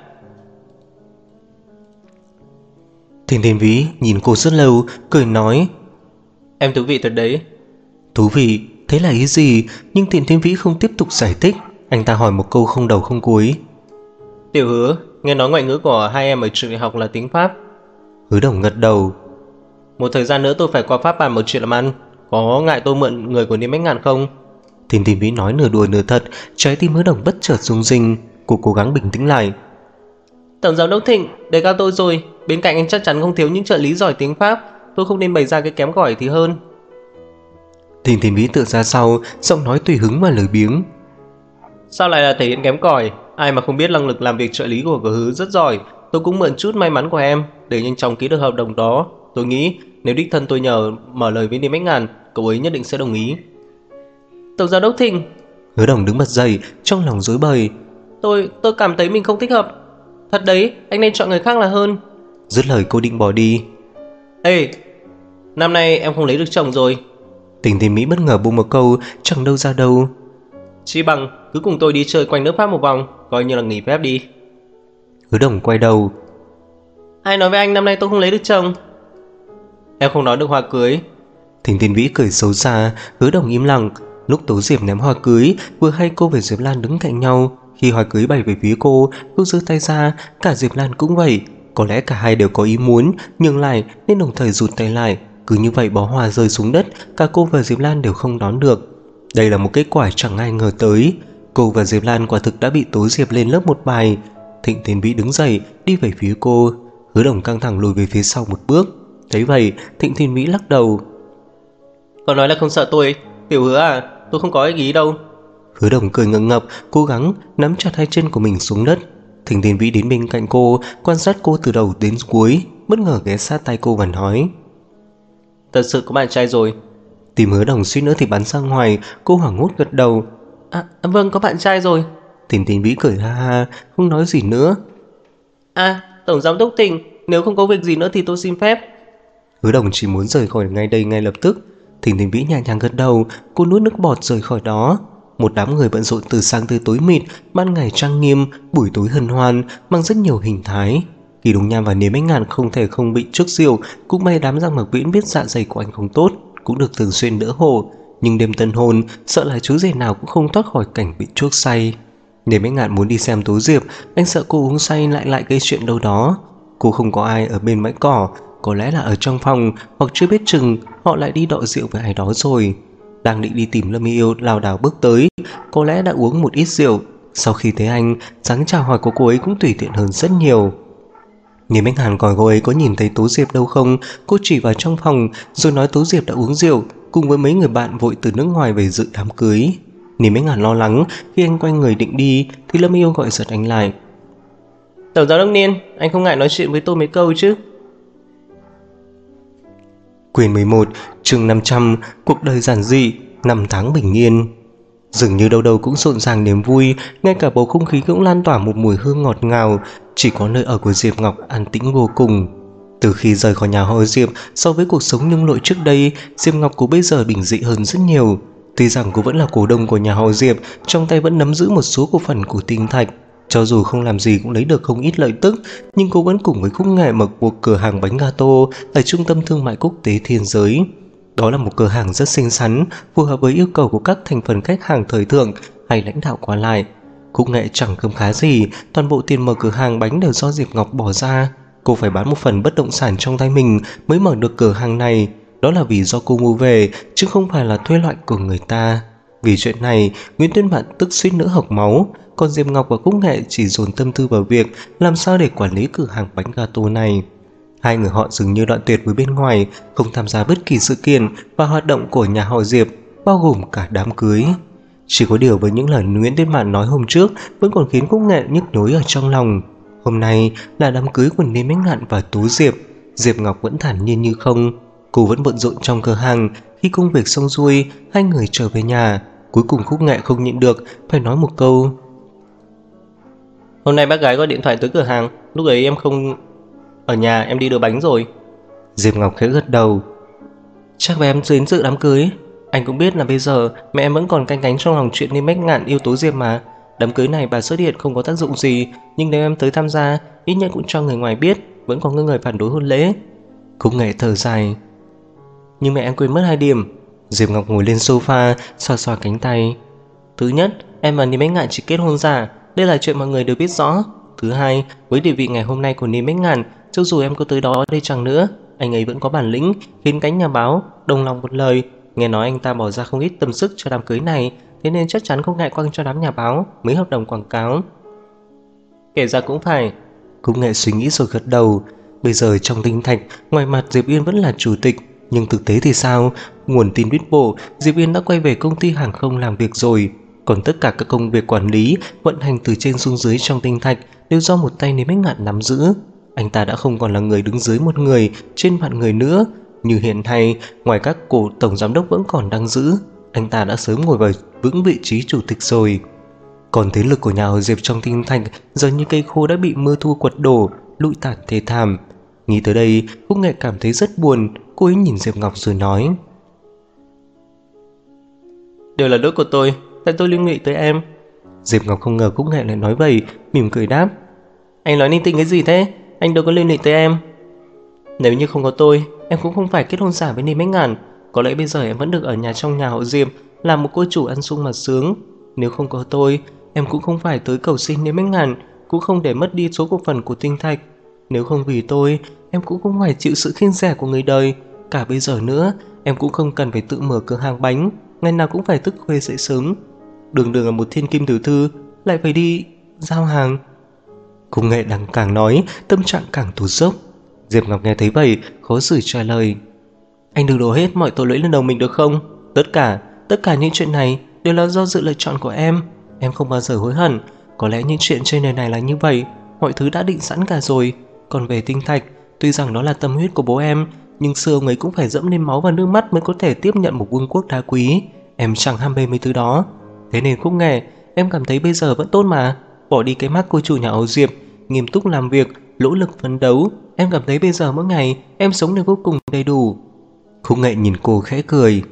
Thịnh Tiền Vĩ nhìn cô rất lâu, cười nói. Em thú vị thật đấy. Thú vị, thế là ý gì? Nhưng Thịnh Tiền Vĩ không tiếp tục giải thích. Anh ta hỏi một câu không đầu không cuối. Tiểu Hứa, nghe nói ngoại ngữ của hai em ở trường đại học là tiếng Pháp. Hứa Đồng gật đầu. Một thời gian nữa tôi phải qua Pháp bàn một chuyện làm ăn. có ngại tôi mượn người của Niêm Bách Ngạn không? Thiên Thiên Vĩ nói nửa đùa nửa thật, trái tim Hứa Đồng bất chợt rung rinh. Cô cố gắng bình tĩnh lại. Tổng giám đốc Thịnh, đề cao tôi rồi. Bên cạnh anh chắc chắn không thiếu những trợ lý giỏi tiếng Pháp. Tôi không nên bày ra cái kém cỏi thì hơn. Thiên Thiên Vĩ tựa ra sau, giọng nói tùy hứng mà lười biếng. Sao lại là thể hiện kém cỏi? Ai mà không biết năng lực làm việc trợ lý của Hứa rất giỏi. Tôi cũng mượn chút may mắn của em để nhanh chóng ký được hợp đồng đó. Tôi nghĩ nếu đích thân tôi nhờ mở lời với Niêm Bách Ngạn, cậu ấy nhất định sẽ đồng ý. Tổng giám đốc Thịnh. Hứa Đồng đứng bật dậy, trong lòng rối bời. Tôi cảm thấy mình không thích hợp. Thật đấy, anh nên chọn người khác là hơn. Dứt lời cô định bỏ đi. Ê, năm nay em không lấy được chồng rồi. Tình Thiên Mỹ bất ngờ buông một câu chẳng đâu ra đâu. Chỉ bằng cứ cùng tôi đi chơi quanh nước Pháp một vòng, coi như là nghỉ phép đi. Hứa Đồng quay đầu. Ai nói với anh năm nay tôi không lấy được chồng? Em không nói được hoa cưới. Thỉnh Thiên Vĩ cười xấu xa. Hứa Đồng im lặng. Lúc Tố Diệp ném hoa cưới, vừa hay cô và Diệp Lan đứng cạnh nhau. Khi hoa cưới bay về phía cô giơ tay ra, cả Diệp Lan cũng vậy. Có lẽ cả hai đều có ý muốn nhường lại nên đồng thời rụt tay lại. Cứ như vậy bó hoa rơi xuống đất, cả cô và Diệp Lan đều không đón được. Đây là một kết quả chẳng ai ngờ tới. Cô và Diệp Lan quả thực đã bị Tố Diệp lên lớp một bài. Thịnh Thiên Vĩ đứng dậy đi về phía cô. Hứa Đồng căng thẳng lùi về phía sau một bước. Thấy vậy, Thịnh Thiên Vĩ lắc đầu. Còn nói là không sợ tôi. Tiểu Hứa à, tôi không có ý đâu. Hứa Đồng cười ngượng ngập, cố gắng nắm chặt hai chân của mình xuống đất. Thịnh Thiên Vĩ đến bên cạnh cô, quan sát cô từ đầu đến cuối, bất ngờ ghé sát tay cô và nói. Thật sự có bạn trai rồi. Tìm Hứa Đồng suýt nữa thì bắn ra ngoài. Cô hoảng hốt gật đầu. Vâng, có bạn trai rồi. Thịnh Thiên Vĩ cười ha ha, không nói gì nữa. Tổng giám đốc Thịnh, nếu không có việc gì nữa thì tôi xin phép. Hứa Đồng chỉ muốn rời khỏi ngay đây ngay lập tức. Thịnh Thiên Vĩ nhẹ nhàng gật đầu. Cô nuốt nước bọt rời khỏi đó. Một đám người bận rộn từ sáng tới tối mịt, ban ngày trang nghiêm, buổi tối hân hoan, mang rất nhiều hình thái. Kỳ Đông Nham và Niêm Bách Ngạn không thể không bị trước rượu. Cũng may đám Giang Mặc Viễn biết dạ dày của anh không tốt, cũng được thường xuyên đỡ hộ. Nhưng đêm tân hôn, sợ là chú rể nào cũng không thoát khỏi cảnh bị chuốc say. Niêm Bách Ngạn muốn đi xem Tố Diệp, anh sợ cô uống say lại gây chuyện đâu đó. Cô không có ai ở bên bãi cỏ, có lẽ là ở trong phòng, hoặc chưa biết chừng họ lại đi đọ rượu với ai đó rồi. Đang định đi tìm Lâm Yêu lảo đảo bước tới, có lẽ đã uống một ít rượu. Sau khi thấy anh, dáng chào hỏi của cô ấy cũng tùy tiện hơn rất nhiều. Niêm Bách Ngạn hỏi cô ấy có nhìn thấy Tố Diệp đâu không. Cô chỉ vào trong phòng rồi nói Tố Diệp đã uống rượu cùng với mấy người bạn vội từ nước ngoài về dự đám cưới. Niêm Bách Ngạn lo lắng, khi anh quay người định đi thì Lâm Yêu gọi giật anh lại. Tổng giám đốc Niên, anh không ngại nói chuyện với tôi mấy câu chứ? Quyển 11, chương 500, cuộc đời giản dị, năm tháng bình yên. Dường như đâu đâu cũng rộn ràng niềm vui, ngay cả bầu không khí cũng lan tỏa một mùi hương ngọt ngào. Chỉ có nơi ở của Diệp Ngọc an tĩnh vô cùng. Từ khi rời khỏi nhà họ Diệp, so với cuộc sống nhung lụa trước đây, Diệp Ngọc của bây giờ bình dị hơn rất nhiều. Tuy rằng cô vẫn là cổ đông của nhà họ Diệp, trong tay vẫn nắm giữ một số cổ phần của Tinh Thạch. Cho dù không làm gì cũng lấy được không ít lợi tức, nhưng cô vẫn cùng với Cúc Nghệ mở một cửa hàng bánh gato ở trung tâm thương mại quốc tế Thiên Giới. Đó là một cửa hàng rất xinh xắn, phù hợp với yêu cầu của các thành phần khách hàng thời thượng hay lãnh đạo qua lại. Cúc Nghệ chẳng khấm khá gì, toàn bộ tiền mở cửa hàng bánh đều do Diệp Ngọc bỏ ra. Cô phải bán một phần bất động sản trong tay mình mới mở được cửa hàng này. Đó là vì do cô mua về, chứ không phải là thuê loại của người ta. Vì chuyện này, Nguyễn Tuyên Mạn tức suýt nữa hộc máu. Còn Diệp Ngọc và Cúc Nghệ chỉ dồn tâm tư vào việc làm sao để quản lý cửa hàng bánh gato này. Hai người họ dường như đoạn tuyệt với bên ngoài, không tham gia bất kỳ sự kiện và hoạt động của nhà họ Diệp, bao gồm cả đám cưới. Chỉ có điều với những lời Nguyễn Tuyên Mạn nói hôm trước vẫn còn khiến Cúc Nghệ nhức nhối ở trong lòng. Hôm nay là đám cưới của Niêm Bách Ngạn và Tú Diệp. Diệp Ngọc vẫn thản nhiên như không. Cô vẫn bận rộn trong cửa hàng. Khi công việc xong xuôi, hai người trở về nhà. Cuối cùng Cúc Nghệ không nhịn được, phải nói một câu. Hôm nay bác gái gọi điện thoại tới cửa hàng, lúc ấy em không ở nhà, em đi đưa bánh rồi. Diệp Ngọc khẽ gật đầu. Chắc là em đến dự đám cưới. Anh cũng biết là bây giờ mẹ em vẫn còn canh cánh trong lòng chuyện Niêm Bách Ngạn yêu Tố Diệp mà. Đám cưới này bà xuất hiện không có tác dụng gì, nhưng nếu em tới tham gia, ít nhất cũng cho người ngoài biết vẫn có người phản đối hôn lễ. Cúc Nghệ thở dài. Nhưng mẹ em quên mất 2 điểm. Diệp Ngọc ngồi lên sofa, xoa xoa cánh tay. Thứ nhất, em và Niêm Bách Ngạn chỉ kết hôn giả, đây là chuyện mọi người đều biết rõ. Thứ hai, với địa vị ngày hôm nay của Niêm Bách Ngạn, cho dù em có tới đó đây chẳng nữa, anh ấy vẫn có bản lĩnh khiến cánh nhà báo đồng lòng một lời, Nghe nói anh ta bỏ ra không ít tâm sức cho đám cưới này, thế nên chắc chắn không ngại quăng cho đám nhà báo mấy hợp đồng quảng cáo. Kể ra cũng phải. Cúc Nghệ suy nghĩ rồi gật đầu. Bây giờ trong Tinh Thạch, ngoài mặt Diệp Yên vẫn là chủ tịch, nhưng thực tế thì sao? Nguồn tin biết bộ Diệp Yên đã quay về công ty hàng không làm việc rồi. Còn tất cả các công việc quản lý, vận hành từ trên xuống dưới trong Tinh Thạch đều do một tay Lý Bách Ngạn nắm giữ. Anh ta đã không còn là người đứng dưới một người trên vạn người nữa. Như hiện nay, ngoài các cổ tổng giám đốc vẫn còn đang giữ, anh ta đã sớm ngồi vào vững vị trí chủ tịch rồi. Còn thế lực của nhà họ Diệp trong Tinh Thạch giờ như cây khô đã bị mưa thu quật đổ, lụi tàn thê thảm. Nghĩ tới đây, Cúc Nghệ cảm thấy rất buồn. Cô ấy nhìn Diệp Ngọc rồi nói: Đều là lỗi của tôi, tại tôi liên lụy tới em. Diệp Ngọc không ngờ Cúc Nghệ lại nói vậy, mỉm cười đáp: Anh nói linh tinh cái gì thế? Anh đâu có liên lụy tới em. Nếu như không có tôi, em cũng không phải kết hôn giả với Ninh Bách Ngạn. Có lẽ bây giờ em vẫn được ở trong nhà họ Diệp, làm một cô chủ ăn sung mặc sướng. Nếu không có tôi, em cũng không phải tới cầu xin Ninh Bách Ngạn, cũng không để mất đi số cổ phần của Tinh Thạch. Nếu không vì tôi, em cũng không phải chịu sự khiêng rẻ của người đời. Cả bây giờ nữa, em cũng không cần phải tự mở cửa hàng bánh, ngày nào cũng phải thức khuya dậy sớm. Đường là một thiên kim tiểu thư, lại phải đi giao hàng. Cúc Nghệ đang càng nói, tâm trạng càng tụt dốc. Diệp Ngọc nghe thấy vậy, khó xử trả lời: Anh đừng đổ hết mọi tội lỗi lên đầu mình được không? Tất cả những chuyện này đều là do sự lựa chọn của em. Em không bao giờ hối hận. Có lẽ những chuyện trên đời này là như vậy, mọi thứ đã định sẵn cả rồi. Còn về Tinh Thạch, tuy rằng nó là tâm huyết của bố em, nhưng xưa ông ấy cũng phải dẫm lên máu và nước mắt mới có thể tiếp nhận một vương quốc đá quý. Em chẳng ham mê mấy thứ đó. Thế nên Cúc Nghệ, em cảm thấy bây giờ vẫn tốt mà. Bỏ đi cái mắt cô chủ nhà họ Diệp, nghiêm túc làm việc, nỗ lực phấn đấu. Em cảm thấy bây giờ mỗi ngày em sống đều vô cùng đầy đủ. Cúc Nghệ nhìn cô khẽ cười: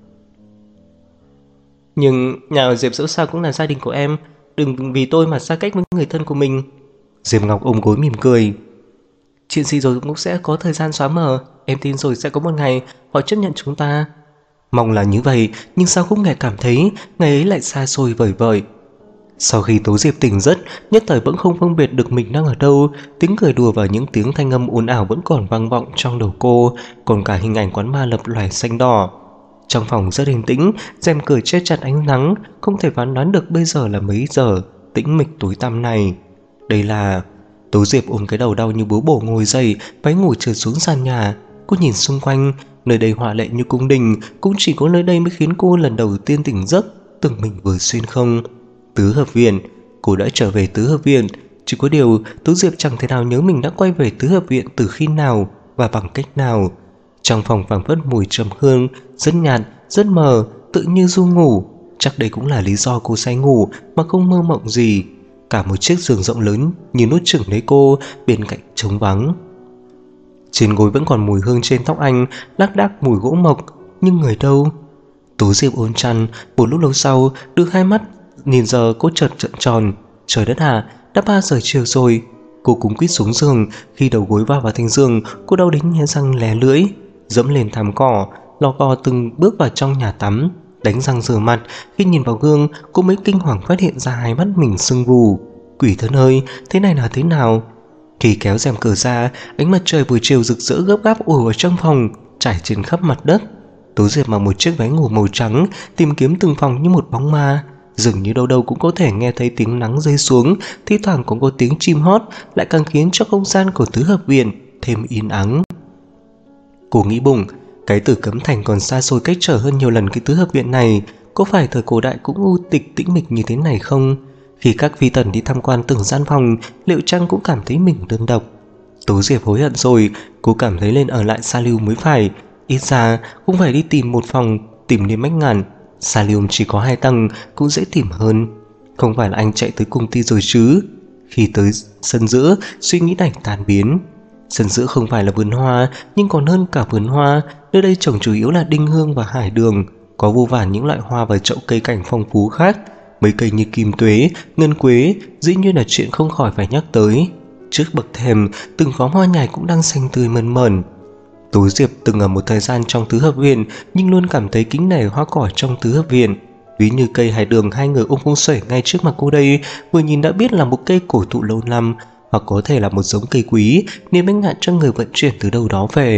Nhưng nhà họ Diệp dẫu sao cũng là gia đình của em, đừng vì tôi mà xa cách với người thân của mình. Diệp Ngọc ôm gối mỉm cười: Chuyện gì rồi cũng sẽ có thời gian xóa mờ. Em tin rồi sẽ có một ngày họ chấp nhận chúng ta. Mong là như vậy, nhưng sao Cúc Nghệ cảm thấy ngày ấy lại xa xôi vời vợi. Sau khi Tố Diệp tỉnh giấc, nhất thời vẫn không phân biệt được mình đang ở đâu. Tiếng cười đùa và những tiếng thanh âm ồn ào vẫn còn vang vọng trong đầu cô, còn cả hình ảnh quán ma lập loài xanh đỏ. Trong phòng rất yên tĩnh, rèm cửa che chặt ánh nắng, không thể phán đoán được bây giờ là mấy giờ. Tĩnh mịch tối tăm này, đây là... Tố Diệp ôm cái đầu đau như búa bổ ngồi dậy, váy ngủ trượt xuống sàn nhà. Cô nhìn xung quanh, nơi đây hoa lệ như cung đình, cũng chỉ có nơi đây mới khiến cô lần đầu tiên tỉnh giấc, tưởng mình vừa xuyên không. Tứ hợp viện, cô đã trở về tứ hợp viện. Chỉ có điều Tố Diệp chẳng thể nào nhớ mình đã quay về tứ hợp viện từ khi nào và bằng cách nào. Trong phòng phảng phất mùi trầm hương, rất nhạt, rất mờ, tự như du ngủ. Chắc đây cũng là lý do cô say ngủ mà không mơ mộng gì. Cả một chiếc giường rộng lớn như nuốt chửng lấy cô, bên cạnh trống vắng. Trên gối vẫn còn mùi hương trên tóc anh, lác đác mùi gỗ mộc, nhưng người đâu? Tố Diệp ôm chăn, một lúc lâu sau đưa hai mắt nhìn giờ cô chợt trợn tròn. Trời đất à, đã 3 giờ chiều rồi. Cô cuống quýt xuống giường, khi đầu gối vào thành giường, cô đau đến nhe răng lè lưỡi, dẫm lên thảm cỏ, lò cò từng bước vào trong nhà tắm, đánh răng rửa mặt. Khi nhìn vào gương, cô mới kinh hoàng phát hiện ra hai mắt mình sưng vù. Quỷ thân ơi, thế này là thế nào? Khi kéo rèm cửa ra, ánh mặt trời buổi chiều rực rỡ gấp gáp ùa vào trong phòng, trải trên khắp mặt đất. Tố Diệp mặc một chiếc váy ngủ màu trắng, tìm kiếm từng phòng như một bóng ma. Dường như đâu đâu cũng có thể nghe thấy tiếng nắng rơi xuống, thi thoảng cũng có tiếng chim hót, lại càng khiến cho không gian của tứ hợp viện thêm yên ắng. Cô nghĩ bụng, cái Tử Cấm Thành còn xa xôi cách trở hơn nhiều lần cái tứ hợp viện này. Có phải thời cổ đại cũng u tịch tĩnh mịch như thế này không? Khi các phi tần đi tham quan từng gian phòng, liệu chăng cũng cảm thấy mình đơn độc? Tố Diệp hối hận rồi, cô cảm thấy lên ở lại Sa Lưu mới phải. Ít ra cũng phải đi tìm một phòng, tìm đến Bách Ngạn. Sa Lưu chỉ có 2 tầng, cũng dễ tìm hơn. Không phải là anh chạy tới công ty rồi chứ? Khi tới sân giữa, suy nghĩ đành tan biến. Sân giữa không phải là vườn hoa, nhưng còn hơn cả vườn hoa. Nơi đây trồng chủ yếu là đinh hương và hải đường, có vô vàn những loại hoa và chậu cây cảnh phong phú khác. Mấy cây như kim tuế, ngân quế, dĩ nhiên là chuyện không khỏi phải nhắc tới. Trước bậc thềm, từng khóm hoa nhài cũng đang xanh tươi mơn mởn. Tố Diệp từng ở một thời gian trong tứ hợp viện, nhưng luôn cảm thấy kính nể hoa cỏ trong tứ hợp viện. Ví như cây hải đường hai người ôm không xuể ngay trước mặt cô đây, vừa nhìn đã biết là một cây cổ thụ lâu năm, hoặc có thể là một giống cây quý nên Bách Ngạn cho người vận chuyển từ đâu đó về.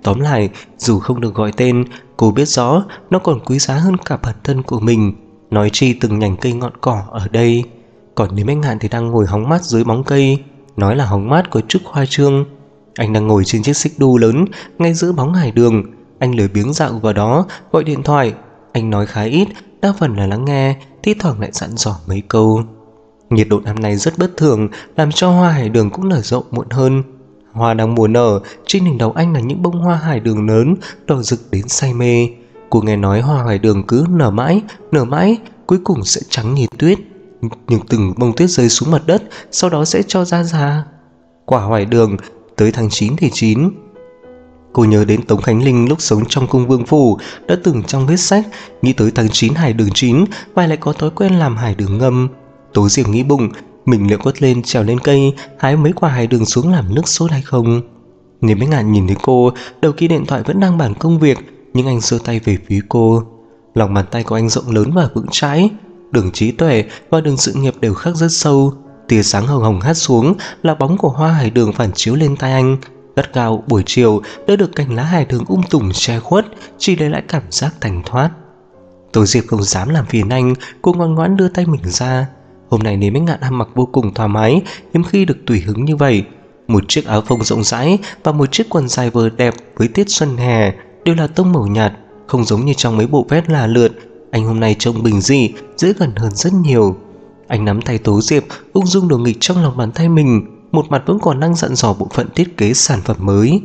Tóm lại, dù không được gọi tên, cô biết rõ nó còn quý giá hơn cả bản thân của mình, nói chi từng nhành cây ngọn cỏ ở đây. Còn Lý Bách Ngạn thì đang ngồi hóng mát dưới bóng cây. Nói là hóng mát có chút khoa trương. Anh đang ngồi trên chiếc xích đu lớn ngay giữa bóng hải đường. Anh lười biếng dạo vào đó gọi điện thoại. Anh nói khá ít, đa phần là lắng nghe, thi thoảng lại dặn dò mấy câu. Nhiệt độ năm nay rất bất thường, làm cho hoa hải đường cũng nở rộ muộn hơn. Hoa đang mùa nở, trên đỉnh đầu anh là những bông hoa hải đường lớn, đỏ rực đến say mê. Cô nghe nói hoa hải đường cứ nở mãi, cuối cùng sẽ trắng như tuyết. Nhưng từng bông tuyết rơi xuống mặt đất, sau đó sẽ cho ra quả hải đường. Tới tháng 9 thì chín. Cô nhớ đến Tống Khánh Linh lúc sống trong cung vương phủ đã từng trong viết sách, nghĩ tới tháng 9 hải đường chín và lại có thói quen làm hải đường ngâm. Tố Diệp nghĩ bụng, mình liệu có lên trèo lên cây hái mấy quả hải đường xuống làm nước sốt hay không. Nếu Bách Ngạn nhìn thấy cô, đầu kia điện thoại vẫn đang bàn công việc, nhưng anh giơ tay về phía cô. Lòng bàn tay của anh rộng lớn và vững chãi, đường trí tuệ và đường sự nghiệp đều khắc rất sâu. Tia sáng hồng hồng hắt xuống là bóng của hoa hải đường phản chiếu lên tay anh. Gắt gao buổi chiều đã được cành lá hải đường tùm che khuất, chỉ để lại cảm giác thanh thoát. Tố Diệp không dám làm phiền anh, cô ngoan ngoãn đưa tay mình ra. Hôm nay Lý Bách Ngạn ăn mặc vô cùng thoải mái, hiếm khi được tùy hứng như vậy. Một chiếc áo phông rộng rãi và một chiếc quần dài vừa đẹp với tiết xuân hè, đều là tông màu nhạt, không giống như trong mấy bộ vest là lượt. Anh hôm nay trông bình dị, dễ gần hơn rất nhiều. Anh nắm tay Tố Diệp, ung dung đùa nghịch trong lòng bàn tay mình, một mặt vẫn còn đang dặn dò bộ phận thiết kế sản phẩm mới.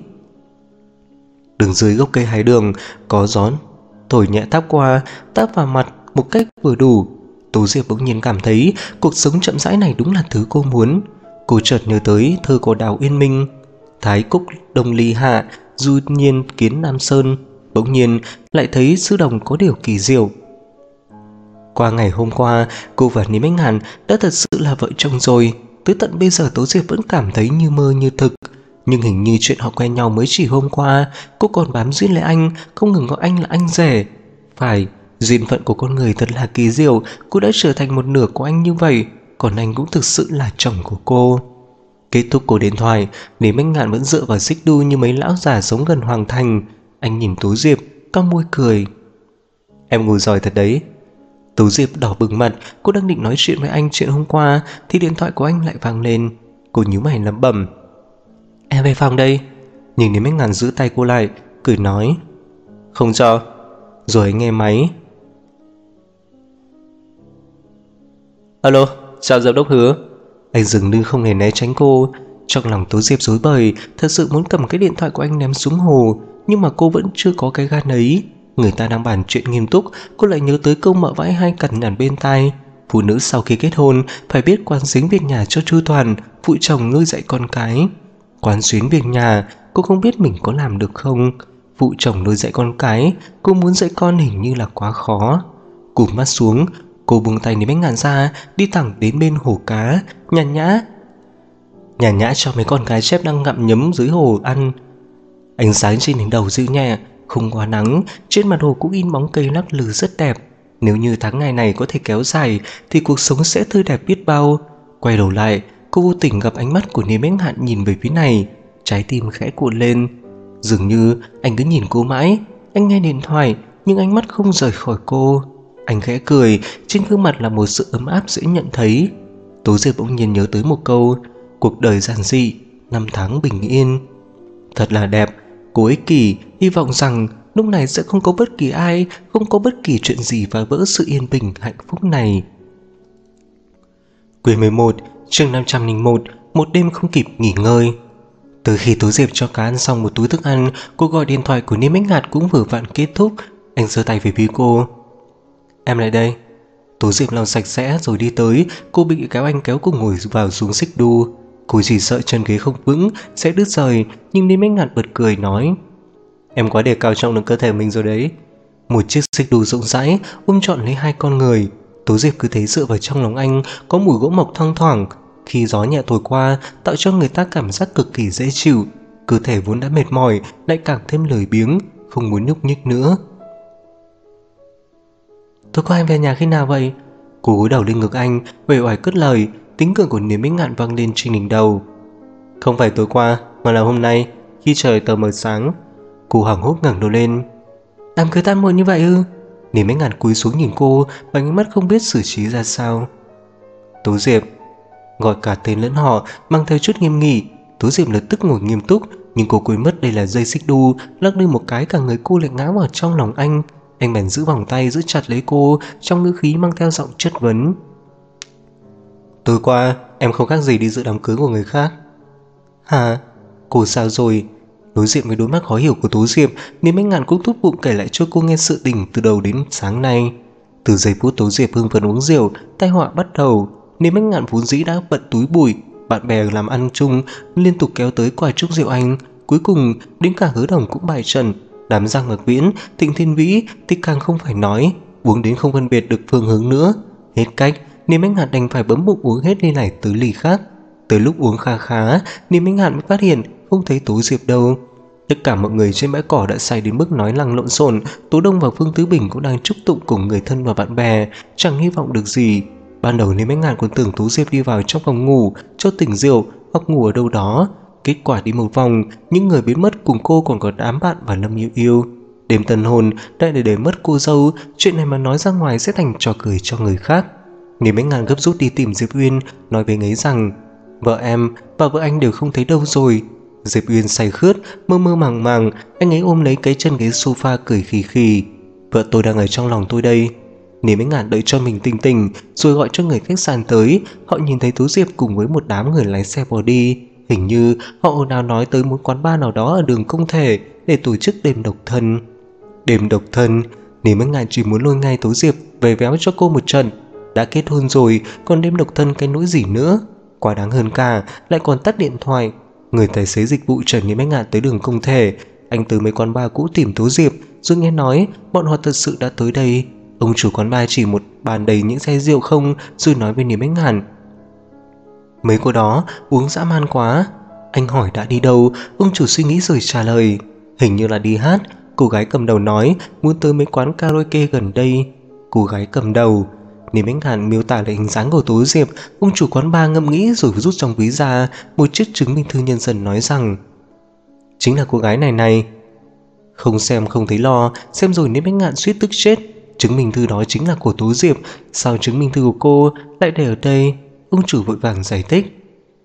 Đường dưới gốc cây hải đường có gió thổi nhẹ táp qua, táp vào mặt một cách vừa đủ. Tố Diệp bỗng nhiên cảm thấy cuộc sống chậm rãi này đúng là thứ cô muốn. Cô chợt nhớ tới thơ của Đào Uyên Minh: Thái cúc đông ly hạ, du nhiên kiến Nam Sơn. Bỗng nhiên lại thấy sư đồng có điều kỳ diệu. Qua ngày hôm qua, cô và Lý Bách Ngạn đã thật sự là vợ chồng rồi. Tới tận bây giờ Tố Diệp vẫn cảm thấy như mơ như thực. Nhưng hình như chuyện họ quen nhau mới chỉ hôm qua. Cô còn bám duyên lấy anh, không ngừng gọi anh là anh rể. Phải, duyên phận của con người thật là kỳ diệu. Cô đã trở thành một nửa của anh như vậy, còn anh cũng thực sự là chồng của cô. Kết thúc cuộc điện thoại, Lý Bách Ngạn vẫn dựa vào xích đu như mấy lão già sống gần hoàng thành. Anh nhìn Tố Diệp, cong môi cười: Em ngủ giỏi thật đấy. Tố Diệp đỏ bừng mặt, cô đang định nói chuyện với anh chuyện hôm qua thì điện thoại của anh lại vang lên. Cô nhíu mày lẩm bẩm: Em về phòng đây. Nhưng Lý Bách Ngạn giữ tay cô lại, cười nói: Không cho. Rồi anh nghe máy: Alo, chào giám đốc Hứa. Anh dường như không hề né tránh cô. Trong lòng Tố Diệp rối bời, thật sự muốn cầm cái điện thoại của anh ném xuống hồ, nhưng mà cô vẫn chưa có cái gan ấy. Người ta đang bàn chuyện nghiêm túc, cô lại nhớ tới câu mợ vãi hai cằn nhằn bên tai: phụ nữ sau khi kết hôn phải biết quán xuyến việc nhà cho chu toàn, phụ chồng nuôi dạy con cái. Quán xuyến việc nhà, cô không biết mình có làm được không. Phụ chồng nuôi dạy con cái, cô muốn dạy con hình như là quá khó. Cụp mắt xuống, cô buông tay Lý Bách Ngạn ra, đi thẳng đến bên hồ cá, nhàn nhã cho mấy con cá chép đang ngậm nhấm dưới hồ ăn. Ánh sáng trên đỉnh đầu dịu nhẹ, không quá nắng, trên mặt hồ cũng in bóng cây lắc lư rất đẹp. Nếu như tháng ngày này có thể kéo dài thì cuộc sống sẽ tươi đẹp biết bao. Quay đầu lại, cô vô tình gặp ánh mắt của Lý Bách Ngạn nhìn về phía này, trái tim khẽ cuộn lên. Dường như anh cứ nhìn cô mãi. Anh nghe điện thoại nhưng ánh mắt không rời khỏi cô. Anh khẽ cười, trên gương mặt là một sự ấm áp dễ nhận thấy. Tố Diệp bỗng nhiên nhớ tới một câu: cuộc đời giản dị, năm tháng bình yên. Thật là đẹp. Cô ích kỷ, hy vọng rằng lúc này sẽ không có bất kỳ ai, không có bất kỳ chuyện gì phá vỡ sự yên bình hạnh phúc này. Quyển 11, chương 501, một đêm không kịp nghỉ ngơi. Từ khi Tố Diệp cho cá ăn xong một túi thức ăn, cuộc gọi điện thoại của Niêm Bách Ngạn cũng vừa vặn kết thúc. Anh giơ tay về phía cô: Em lại đây. Tố Diệp lau sạch sẽ rồi đi tới. Cô bị kéo anh kéo cùng ngồi vào xuống xích đu. Cô chỉ sợ chân ghế không vững sẽ đứt rời, nhưng Niêm Bách Ngạn bật cười nói: Em quá đề cao trọng lượng cơ thể mình rồi đấy. Một chiếc xích đu rộng rãi ôm trọn lấy hai con người. Tố Diệp cứ thấy dựa vào trong lòng anh, có mùi gỗ mộc thoang thoảng. Khi gió nhẹ thổi qua, tạo cho người ta cảm giác cực kỳ dễ chịu. Cơ thể vốn đã mệt mỏi lại càng thêm lười biếng, không muốn nhúc nhích nữa. Tối qua anh về nhà khi nào vậy? Cô gối đầu lên ngực anh, uể oải cất lời. Tiếng cười của Niềm Bách Ngạn vang lên trên đỉnh đầu. Không phải tối qua, mà là hôm nay, khi trời tờ mờ sáng. Cô hoảng hốt ngẩng đầu lên. Đám cưới tan muộn như vậy ư? Niềm Ánh Ngạn cúi xuống nhìn cô bằng ánh mắt không biết xử trí ra sao. Tố Diệp, gọi cả tên lẫn họ mang theo chút nghiêm nghị. Tố Diệp lập tức ngồi nghiêm túc, nhưng cô quên mất đây là dây xích đu, lắc lư một cái cả người cô lại ngã vào trong lòng anh. Anh bèn giữ vòng tay giữ chặt lấy cô, trong ngữ khí mang theo giọng chất vấn. Tối qua em không khác gì đi dự đám cưới của người khác. Hả? Cô sao rồi? Đối diện với đôi mắt khó hiểu của Tố Diệp, Niềm Ánh Ngạn cũng thúc bụng kể lại cho cô nghe sự tình từ đầu đến sáng nay. Từ giây phút Tố Diệp hưng phấn uống rượu, tai họa bắt đầu. Niềm Ánh Ngạn vốn dĩ đã bận túi bụi, bạn bè làm ăn chung liên tục kéo tới quài chúc rượu anh. Cuối cùng đến cả Hứa Đồng cũng bại trận. Đám Giang Ngọc Viễn, Thịnh Thiên Vĩ thì càng không phải nói, uống đến không phân biệt được phương hướng nữa. Hết cách, Niềm Ánh Ngạn đành phải bấm bụng uống hết ly này tới ly khác. Tới lúc uống khá khá, Niềm Ánh Ngạn mới phát hiện không thấy Tố Diệp đâu. Tất cả mọi người trên bãi cỏ đã say đến mức nói năng lộn xộn. Tố Đông và Phương Tứ Bình cũng đang chúc tụng cùng người thân và bạn bè, chẳng hy vọng được gì. Ban đầu Niềm Ánh Ngạn còn tưởng Tố Diệp đi vào trong phòng ngủ cho tỉnh rượu hoặc ngủ ở đâu đó. Kết quả đi một vòng, những người biến mất cùng cô còn có đám bạn và Lâm Yêu Yêu. Đêm tân hôn đã để mất cô dâu, chuyện này mà nói ra ngoài sẽ thành trò cười cho người khác. Niềm Ánh Ngạn gấp rút đi tìm Diệp Uyên, nói với anh ấy rằng vợ em và vợ anh đều không thấy đâu rồi. Diệp Uyên say khướt, mơ mơ màng màng, anh ấy ôm lấy cái chân ghế sofa cười khì khì. Vợ tôi đang ở trong lòng tôi đây. Niềm Ánh Ngạn đợi cho mình tỉnh tỉnh rồi gọi cho người khách sạn tới. Họ nhìn thấy Tố Diệp cùng với một đám người lái xe bỏ đi. Hình như họ ồn ào nói tới một quán bar nào đó ở đường Công Thể để tổ chức đêm độc thân. Đêm độc thân, Niềm Ánh Ngạn chỉ muốn lôi ngay Tố Diệp về véo cho cô một trận. Đã kết hôn rồi, còn đêm độc thân cái nỗi gì nữa. Quá đáng hơn cả, lại còn tắt điện thoại. Người tài xế dịch vụ chở Niềm Ánh Ngạn tới đường Công Thể. Anh từ mấy quán bar cũ tìm Tố Diệp, rồi nghe nói bọn họ thật sự đã tới đây. Ông chủ quán bar chỉ một bàn đầy những chai rượu không, rồi nói với Niềm Ánh Ngạn: mấy cô đó uống dã man quá. Anh hỏi đã đi đâu, ông chủ suy nghĩ rồi trả lời: hình như là đi hát. Cô gái cầm đầu nói muốn tới mấy quán karaoke gần đây. Cô gái cầm đầu. Niềm Ánh Ngạn miêu tả lại hình dáng của Tố Diệp. Ông chủ quán bar ngẫm nghĩ rồi rút trong ví ra một chiếc chứng minh thư nhân dân, nói rằng chính là cô gái này này. Không xem không thấy lo, xem rồi Niềm Ánh Ngạn suýt tức chết. Chứng minh thư đó chính là của Tố Diệp, sao chứng minh thư của cô lại để ở đây? Ông chủ vội vàng giải thích: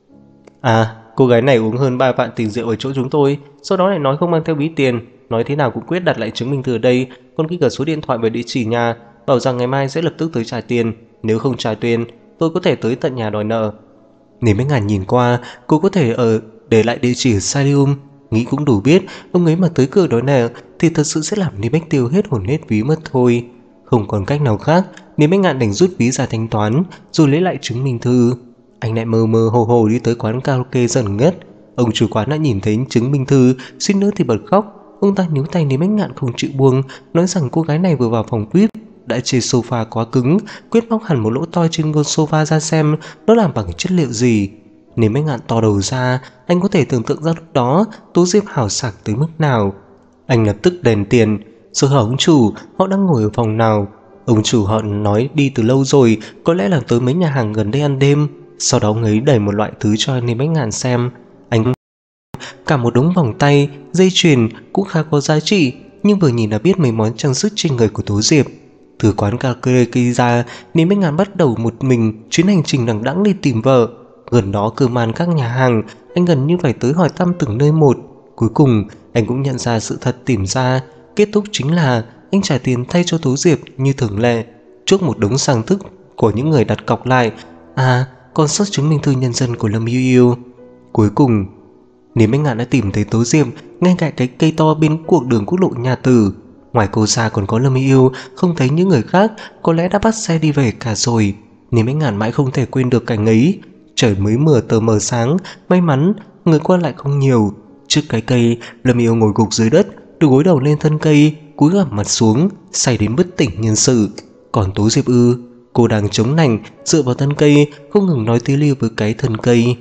à, cô gái này uống hơn 3 vạn tiền rượu ở chỗ chúng tôi, sau đó lại nói không mang theo ví tiền, nói thế nào cũng quyết đặt lại chứng minh thư ở đây, còn ghi cả số điện thoại và địa chỉ nhà, bảo rằng ngày mai sẽ lập tức tới trả tiền, nếu không trả tiền tôi có thể tới tận nhà đòi nợ. Niềm Ánh Ngạn nhìn qua, cô có thể để lại địa chỉ ở Stadium, nghĩ cũng đủ biết ông ấy mà tới cửa đòi nợ thì thật sự sẽ làm Niềm Ánh tiêu hết hồn hết ví mất thôi. Không còn cách nào khác, Niềm Ánh Ngạn đành rút ví ra thanh toán rồi lấy lại chứng minh thư. Anh lại mơ mơ hồ hồ đi tới quán karaoke gần nhất. Ông chủ quán đã nhìn thấy chứng minh thư, suýt nữa thì bật khóc. Ông ta níu tay Niềm Ánh Ngạn không chịu buông, nói rằng cô gái này vừa vào phòng VIP đã chê sofa quá cứng, quyết móc hẳn một lỗ to trên gôn sofa ra xem nó làm bằng chất liệu gì. Niềm Ánh Ngạn to đầu ra, anh có thể tưởng tượng ra lúc đó Tố Diệp hào sảng tới mức nào. Anh lập tức đèn tiền, rồi hỏi ông chủ họ đang ngồi ở phòng nào. Ông chủ họ nói đi từ lâu rồi, có lẽ là tới mấy nhà hàng gần đây ăn đêm. Sau đó ông ấy đẩy một loại thứ cho Niềm Ánh Ngạn xem. Anh cả một đống vòng tay, dây chuyền cũng khá có giá trị, nhưng vừa nhìn đã biết mấy món trang sức trên người của Tố Diệp. Từ quán karaoke ra, Niềm Ánh Ngạn bắt đầu một mình chuyến hành trình đằng đẵng đi tìm vợ. Gần đó cơ man các nhà hàng, anh gần như phải tới hỏi thăm từng nơi một. Cuối cùng anh cũng nhận ra sự thật tìm ra. Kết thúc chính là anh trả tiền thay cho Tố Diệp như thường lệ, trước một đống sang thức của những người đặt cọc lại. À, còn sót chứng minh thư nhân dân của Lâm Yêu Yêu. Cuối cùng Niềm Ánh Ngạn đã tìm thấy Tố Diệp ngay cạnh cái cây to bên cuộc đường quốc lộ nhà Tử. Ngoài cô ra còn có Lâm Yêu, không thấy những người khác, có lẽ đã bắt xe đi về cả rồi. Niềm Ánh Ngạn mãi không thể quên được cảnh ấy. Trời mới tờ mờ sáng, may mắn người qua lại không nhiều. Trước cái cây, Lâm Yêu ngồi gục dưới đất, đưa gối đầu lên thân cây, cúi gằm mặt xuống, say đến bất tỉnh nhân sự. Còn Tố Diệp ư, cô đang chống nạnh dựa vào thân cây, không ngừng nói tí liêu với cái thân cây.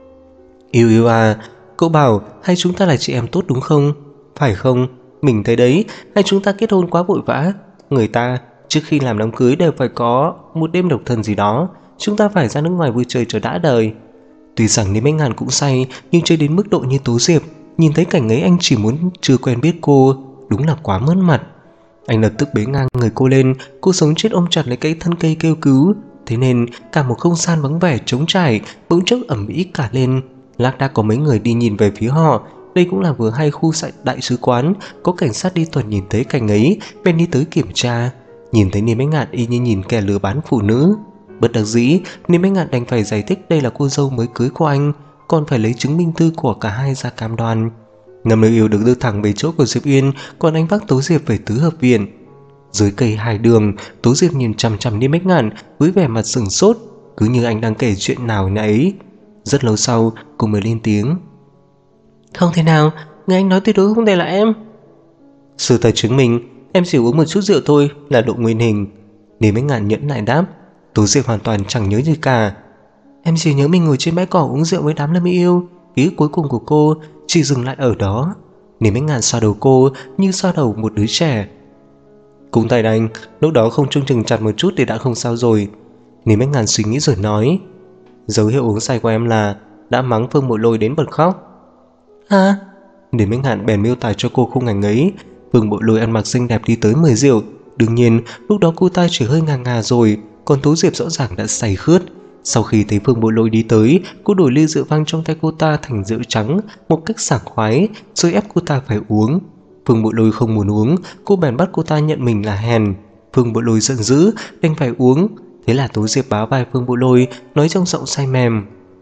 Yêu yêu à, cậu bảo hai chúng ta là chị em tốt đúng không? Phải không? Mình thấy đấy, hai chúng ta kết hôn quá vội vã. Người ta trước khi làm đám cưới đều phải có một đêm độc thân gì đó. Chúng ta phải ra nước ngoài vui chơi cho đã đời. Tuy rằng Niềm Ánh Ngạn cũng say, nhưng chưa đến mức độ như Tố Diệp. Nhìn thấy cảnh ấy anh chỉ muốn chưa quen biết cô, đúng là quá mất mặt. Anh lập tức bế ngang người cô lên, cô sống chết ôm chặt lấy cái thân cây kêu cứu. Thế nên cả một không gian vắng vẻ trống trải bỗng chốc ầm ĩ cả lên. Lác đác có mấy người đi nhìn về phía họ. Đây cũng là vừa hay khu đại sứ quán, có cảnh sát đi tuần nhìn thấy cảnh ấy bèn đi tới kiểm tra. Nhìn thấy Niêm Bách Ngạn y như nhìn kẻ lừa bán phụ nữ. Bất đắc dĩ, Niêm Bách Ngạn đành phải giải thích đây là cô dâu mới cưới của anh, còn phải lấy chứng minh thư của cả hai ra cam đoan. Ngầm Nữ Yêu được đưa thẳng về chỗ của Diệp Uyên, còn anh vác Tố Diệp về tứ hợp viện. Dưới cây hai đường, Tố Diệp nhìn chằm chằm Niêm Bách Ngạn với vẻ mặt sừng sốt, cứ như anh đang kể chuyện nào nãy. Rất lâu sau, cô mới lên tiếng. Không thể nào, người anh nói tuyệt đối không thể là em. Sự thật chứng minh, em chỉ uống một chút rượu thôi, là độ nguyên hình. Niêm Bách Ngạn nhẫn nại đáp. Tố Diệp hoàn toàn chẳng nhớ gì cả. Em chỉ nhớ mình ngồi trên bãi cỏ uống rượu với đám Lâm Yêu. Ký ức cuối cùng của cô chỉ dừng lại ở đó. Niêm Bách Ngạn xoa đầu cô như xoa đầu một đứa trẻ. Cũng tại anh, lúc đó không trông chừng chặt một chút thì đã không sao rồi. Niêm Bách Ngạn suy nghĩ rồi nói. Dấu hiệu uống say của em là đã mắng Phương Bội Lôi đến bật khóc. Hả? Niêm Bách Ngạn bèn miêu tả cho cô khung cảnh ấy. Phương Bội Lôi ăn mặc xinh đẹp đi tới mời rượu. Đương nhiên lúc đó cô ta chỉ hơi ngà ngà rồi, còn Tố Diệp rõ ràng đã say khướt. Sau khi thấy Phương Bội Lôi đi tới, cô đổi ly rượu vang trong tay cô ta thành rượu trắng một cách sảng khoái, rồi ép cô ta phải uống. Phương Bội Lôi không muốn uống, cô bèn bắt cô ta nhận mình là hèn. Phương Bội Lôi giận dữ, đành phải uống. Thế là Tố Diệp bá vai Phương Bội Lôi, nói trong giọng say mềm.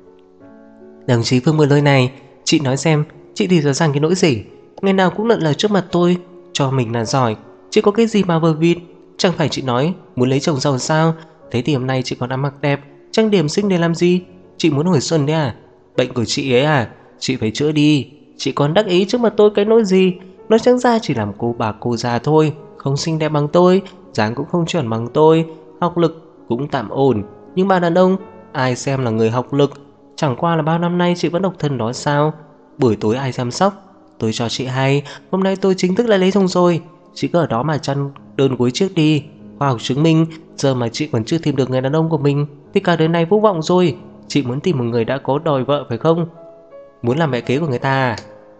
Đồng chí Phương Bội Lôi này, chị nói xem, chị thì rõ ràng cái nỗi gì? Ngày nào cũng lận lời trước mặt tôi, cho mình là giỏi, chị có cái gì mà vờ vịt? Chẳng phải chị nói muốn lấy chồng giàu sao? Thế thì hôm nay chị còn ăn mặc đẹp, trang điểm xinh để làm gì? Chị muốn hồi xuân đấy à? Bệnh của chị ấy à? Chị phải chữa đi. Chị còn đắc ý trước mặt tôi cái nỗi gì? Nói trắng ra chỉ làm cô bà cô già thôi, không xinh đẹp bằng tôi, dáng cũng không chuẩn bằng tôi, học lực cũng tạm ổn. Nhưng bà đàn ông, ai xem là người học lực? Chẳng qua là bao năm nay chị vẫn độc thân đó sao? Buổi tối ai chăm sóc? Tôi cho chị hay, hôm nay tôi chính thức lại lấy chồng rồi. Chị cứ ở đó mà chăn đơn gối trước đi. Khoa học chứng minh, giờ mà chị còn chưa tìm được người đàn ông của mình thì cả đời này vô vọng rồi. Chị muốn tìm một người đã có đòi vợ phải không? Muốn làm mẹ kế của người ta à?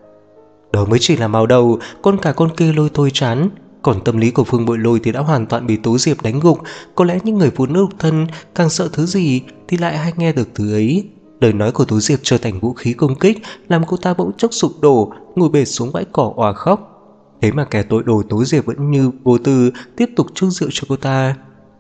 Đó mới chỉ là màu đầu, con cả con kia lôi thôi chán. Còn tâm lý của Phương Bội Lôi thì đã hoàn toàn bị Tố Diệp đánh gục. Có lẽ những người phụ nữ độc thân càng sợ thứ gì thì lại hay nghe được thứ ấy. Lời nói của Tố Diệp trở thành vũ khí công kích, làm cô ta bỗng chốc sụp đổ, ngồi bệt xuống bãi cỏ òa khóc. Thế mà kẻ tội đồ Tố Diệp vẫn như vô tư tiếp tục chúc rượu cho cô ta.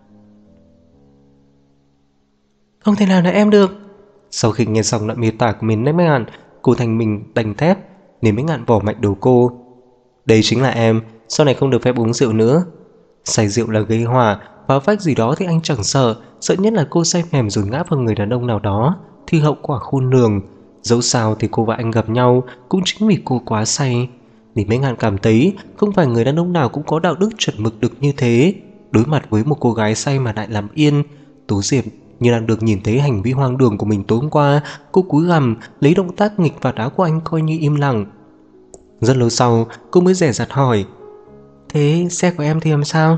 Không thể nào là em được. Sau khi nghe xong đoạn miêu tả của mình Niêm Bách Ngạn, cô thành mình đành thép. Niêm Bách Ngạn vỏ mạnh đầu cô. Đây chính là em, sau này không được phép uống rượu nữa. Say rượu là gây hỏa, phá phách gì đó thì anh chẳng sợ. Sợ nhất là cô say mềm rồi ngã vào người đàn ông nào đó thì hậu quả khôn lường. Dẫu sao thì cô và anh gặp nhau cũng chính vì cô quá say. Niêm Bách Ngạn cảm thấy không phải người đàn ông nào cũng có đạo đức chuẩn mực được như thế. Đối mặt với một cô gái say mà lại làm yên, Tố Diệp như đang được nhìn thấy hành vi hoang đường của mình tối hôm qua. Cô cúi gằm lấy động tác nghịch vạt áo của anh coi như im lặng. Rất lâu sau cô mới dè dặt hỏi. Thế xe của em thì làm sao?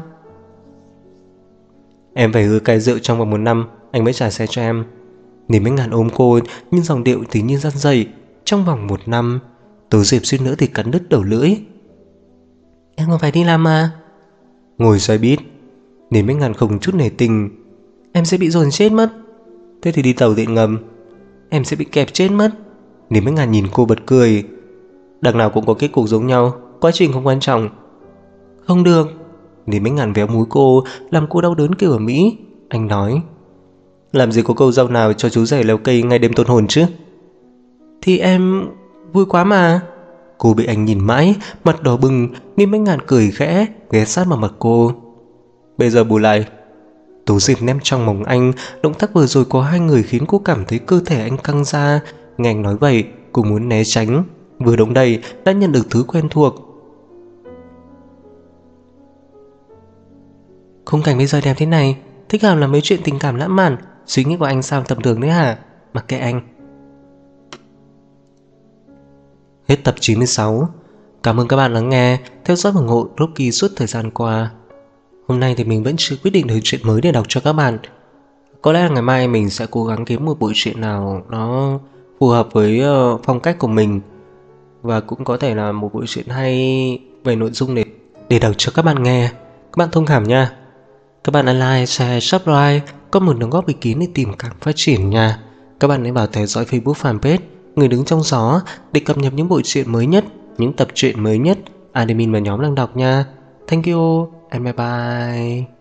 Em phải hứa cai rượu trong vòng 1 năm anh mới trả xe cho em. Niêm Bách Ngạn ôm cô nhưng dòng điệu thì như răn dậy. Trong vòng 1 năm. Tố Diệp suýt nữa thì cắn đứt đầu lưỡi. Em không phải đi làm mà. Ngồi xoay bít. Niêm Bách Ngạn không chút nể tình. Em sẽ bị dồn chết mất. Thế thì đi tàu điện ngầm. Em sẽ bị kẹp chết mất. Niêm Bách Ngạn nhìn cô bật cười. Đằng nào cũng có kết cục giống nhau, quá trình không quan trọng. Không được. Niêm Bách Ngạn véo múi cô, làm cô đau đớn kêu ở Mỹ. Anh nói. Làm gì có câu dâu nào cho chú rể leo cây ngay đêm tôn hồn chứ? Thì em vui quá mà. Cô bị anh nhìn mãi, mặt đỏ bừng. Niêm Bách Ngạn cười khẽ, ghé sát vào mặt cô. Bây giờ bù lại. Tố Diệp ném trong mỏng anh. Động tác vừa rồi có hai người khiến cô cảm thấy cơ thể anh căng ra. Nghe anh nói vậy, cô muốn né tránh. Vừa động đậy đã nhận được thứ quen thuộc. Khung cảnh bây giờ đẹp thế này, thích hợp là mấy chuyện tình cảm lãng mạn. Suy nghĩ của anh sao tầm thường đấy hả? Mặc kệ anh. Hết tập 96. Cảm ơn các bạn lắng nghe, theo dõi và ủng hộ Rocky suốt thời gian qua. Hôm nay thì mình vẫn chưa quyết định được chuyện mới để đọc cho các bạn. Có lẽ là ngày mai mình sẽ cố gắng kiếm một bộ truyện nào nó phù hợp với phong cách của mình. và cũng có thể là một bộ truyện hay về nội dung để đọc cho các bạn nghe. Các bạn thông cảm nha. Các bạn hãy like, share, subscribe, có một đóng góp ý kiến để tìm cảm phát triển nha. Các bạn hãy vào theo dõi Facebook fanpage Người Đứng Trong Gió để cập nhật những bộ truyện mới nhất, những tập truyện mới nhất admin và nhóm đang đọc nha. Thank you and bye bye.